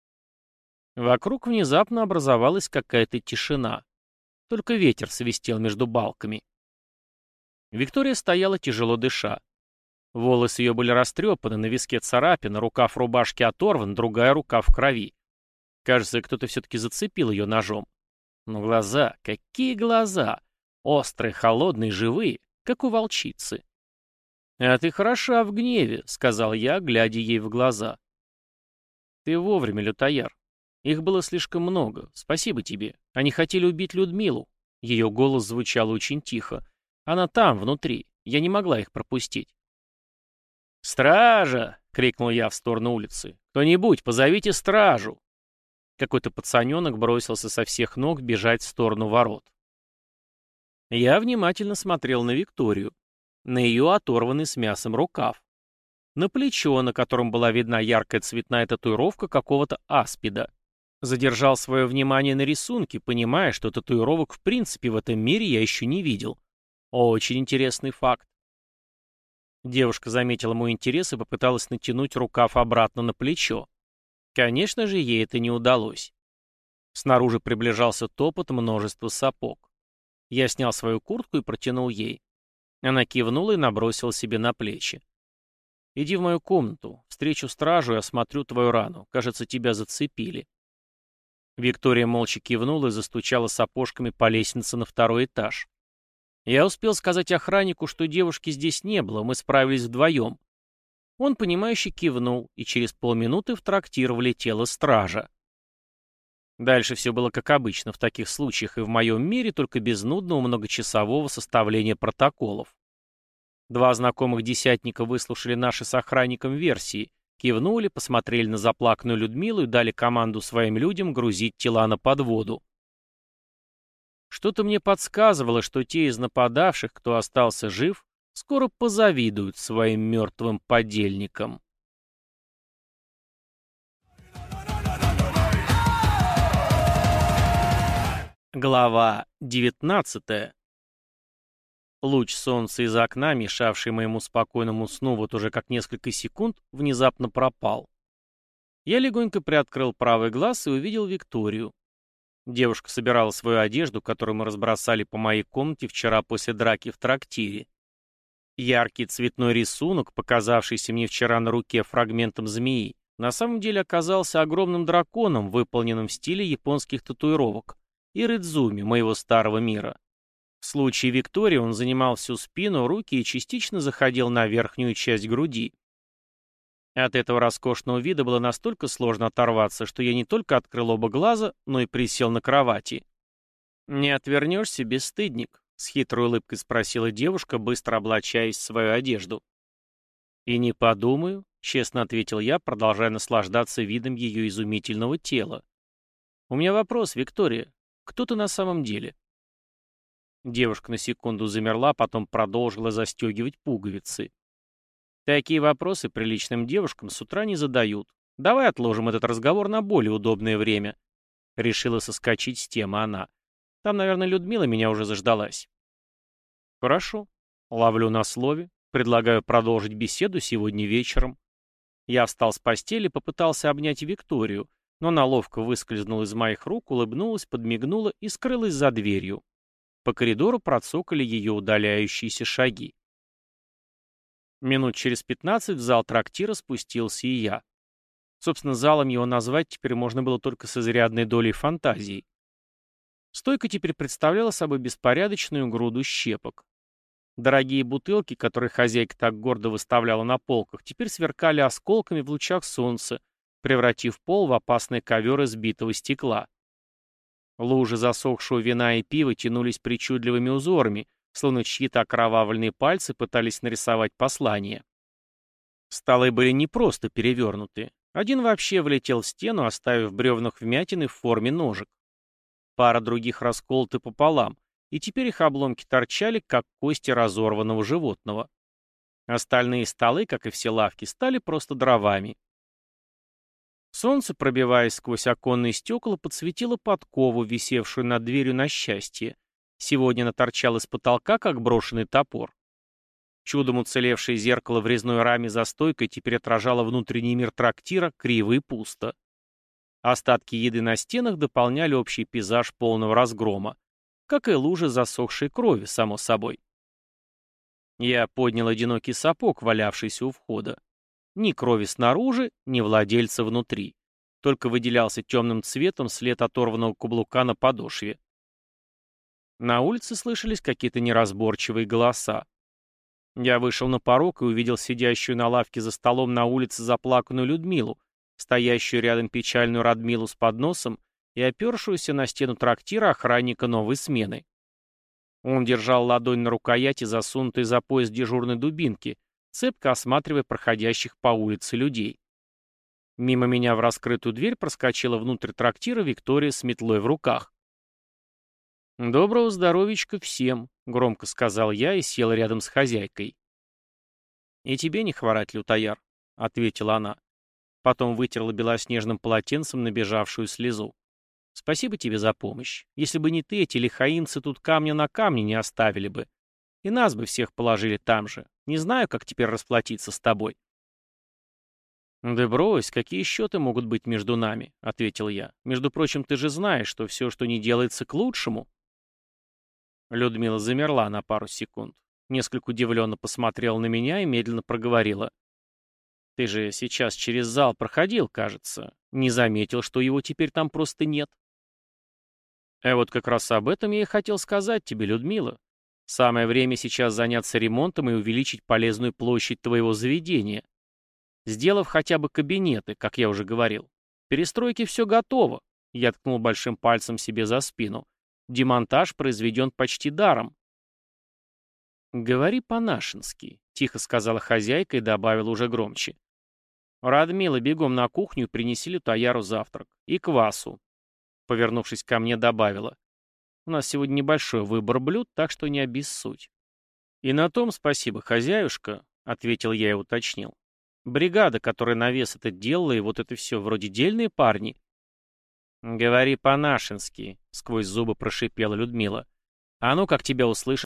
Вокруг внезапно образовалась какая-то тишина. Только ветер свистел между балками. Виктория стояла, тяжело дыша. Волосы ее были растрепаны, на виске царапина, рукав рубашки оторван, другая рука в крови. Кажется, кто-то все-таки зацепил ее ножом. Но глаза, какие глаза! Острые, холодные, живые, как у волчицы. «А ты хороша в гневе», — сказал я, глядя ей в глаза. «Ты вовремя, лютояр. Их было слишком много. Спасибо тебе. Они хотели убить Людмилу». Ее голос звучал очень тихо. «Она там, внутри. Я не могла их пропустить». «Стража!» — крикнул я в сторону улицы. «Кто-нибудь, позовите стражу!» Какой-то пацаненок бросился со всех ног бежать в сторону ворот. Я внимательно смотрел на Викторию, на ее оторванный с мясом рукав, на плечо, на котором была видна яркая цветная татуировка какого-то аспида. Задержал свое внимание на рисунке, понимая, что татуировок в принципе в этом мире я еще не видел. Очень интересный факт. Девушка заметила мой интерес и попыталась натянуть рукав обратно на плечо. Конечно же, ей это не удалось. Снаружи приближался топот множества сапог. Я снял свою куртку и протянул ей. Она кивнула и набросила себе на плечи. «Иди в мою комнату, встречу стражу и осмотрю твою рану. Кажется, тебя зацепили». Виктория молча кивнула и застучала сапожками по лестнице на 2-й этаж. Я успел сказать охраннику, что девушки здесь не было, мы справились вдвоем. Он, понимающе кивнул, и через полминуты в трактир влетела стража. Дальше все было как обычно в таких случаях и в моем мире, только без нудного многочасового составления протоколов. 2 знакомых десятника выслушали наши с охранником версии, кивнули, посмотрели на заплаканную Людмилу и дали команду своим людям грузить тела на подводу. Что-то мне подсказывало, что те из нападавших, кто остался жив, скоро позавидуют своим мертвым подельникам. Глава 19. Луч солнца из окна, мешавший моему спокойному сну вот уже как несколько секунд, внезапно пропал. Я легонько приоткрыл правый глаз и увидел Викторию. Девушка собирала свою одежду, которую мы разбросали по моей комнате вчера после драки в трактире. Яркий цветной рисунок, показавшийся мне вчера на руке фрагментом змеи, на самом деле оказался огромным драконом, выполненным в стиле японских татуировок, и ридзуми моего старого мира. В случае Виктории он занимал всю спину, руки и частично заходил на верхнюю часть груди. От этого роскошного вида было настолько сложно оторваться, что я не только открыл оба глаза, но и присел на кровати. «Не отвернешься, бесстыдник?» — с хитрой улыбкой спросила девушка, быстро облачаясь в свою одежду. «И не подумаю», — честно ответил я, продолжая наслаждаться видом ее изумительного тела. «У меня вопрос, Виктория. Кто ты на самом деле?» Девушка на секунду замерла, потом продолжила застегивать пуговицы. «Такие вопросы приличным девушкам с утра не задают. Давай отложим этот разговор на более удобное время». Решила соскочить с темы она. «Там, наверное, Людмила меня уже заждалась». «Хорошо. Ловлю на слове. Предлагаю продолжить беседу сегодня вечером». Я встал с постели и попытался обнять Викторию, но она ловко выскользнула из моих рук, улыбнулась, подмигнула и скрылась за дверью. По коридору процокали ее удаляющиеся шаги. Минут через 15 в зал трактира спустился и я. Собственно, залом его назвать теперь можно было только с изрядной долей фантазии. Стойка теперь представляла собой беспорядочную груду щепок. Дорогие бутылки, которые хозяйка так гордо выставляла на полках, теперь сверкали осколками в лучах солнца, превратив пол в опасный ковер из битого стекла. Лужи засохшего вина и пива тянулись причудливыми узорами, словно чьи-то окровавленные пальцы пытались нарисовать послание. Столы были не просто перевернуты. Один вообще влетел в стену, оставив в бревнах вмятины в форме ножек. Пара других расколоты пополам, и теперь их обломки торчали, как кости разорванного животного. Остальные столы, как и все лавки, стали просто дровами. Солнце, пробиваясь сквозь оконные стекла, подсветило подкову, висевшую над дверью на счастье. Сегодня она торчала из потолка, как брошенный топор. Чудом уцелевшее зеркало в резной раме за стойкой теперь отражало внутренний мир трактира криво и пусто. Остатки еды на стенах дополняли общий пейзаж полного разгрома, как и лужи засохшей крови, само собой. Я поднял одинокий сапог, валявшийся у входа. Ни крови снаружи, ни владельца внутри. Только выделялся темным цветом след оторванного каблука на подошве. На улице слышались какие-то неразборчивые голоса. Я вышел на порог и увидел сидящую на лавке за столом на улице заплаканную Людмилу, стоящую рядом печальную Радмилу с подносом и опершуюся на стену трактира охранника новой смены. Он держал ладонь на рукояти, засунутой за пояс дежурной дубинки, цепко осматривая проходящих по улице людей. Мимо меня в раскрытую дверь проскочила внутрь трактира Виктория с метлой в руках. «Доброго здоровичка всем», — громко сказал я и сел рядом с хозяйкой. «И тебе не хворать, лютояр», — ответила она. Потом вытерла белоснежным полотенцем набежавшую слезу. «Спасибо тебе за помощь. Если бы не ты, эти лихаимцы тут камня на камне не оставили бы. И нас бы всех положили там же. Не знаю, как теперь расплатиться с тобой». «Да брось, какие счеты могут быть между нами?» — ответил я. «Между прочим, ты же знаешь, что все, что не делается к лучшему». Людмила замерла на пару секунд. Несколько удивленно посмотрела на меня и медленно проговорила. «Ты же сейчас через зал проходил, кажется. Не заметил, что его теперь там просто нет». А вот как раз об этом я и хотел сказать тебе, Людмила. Самое время сейчас заняться ремонтом и увеличить полезную площадь твоего заведения. Сделав хотя бы кабинеты, как я уже говорил. Перестройки все готово. Я ткнул большим пальцем себе за спину. Демонтаж произведен почти даром. «Говори по-нашенски», — тихо сказала хозяйка и добавила уже громче. «Радмила, бегом на кухню и принеси лютояру завтрак. И квасу». Повернувшись ко мне, добавила. «У нас сегодня небольшой выбор блюд, так что не обессудь». «И на том спасибо, хозяюшка», — ответил я и уточнил. «Бригада, которая навес этот делала, и вот это все, вроде дельные парни». «Говори по-нашенски», — сквозь зубы прошипела Людмила. «А ну, как тебя услышат?»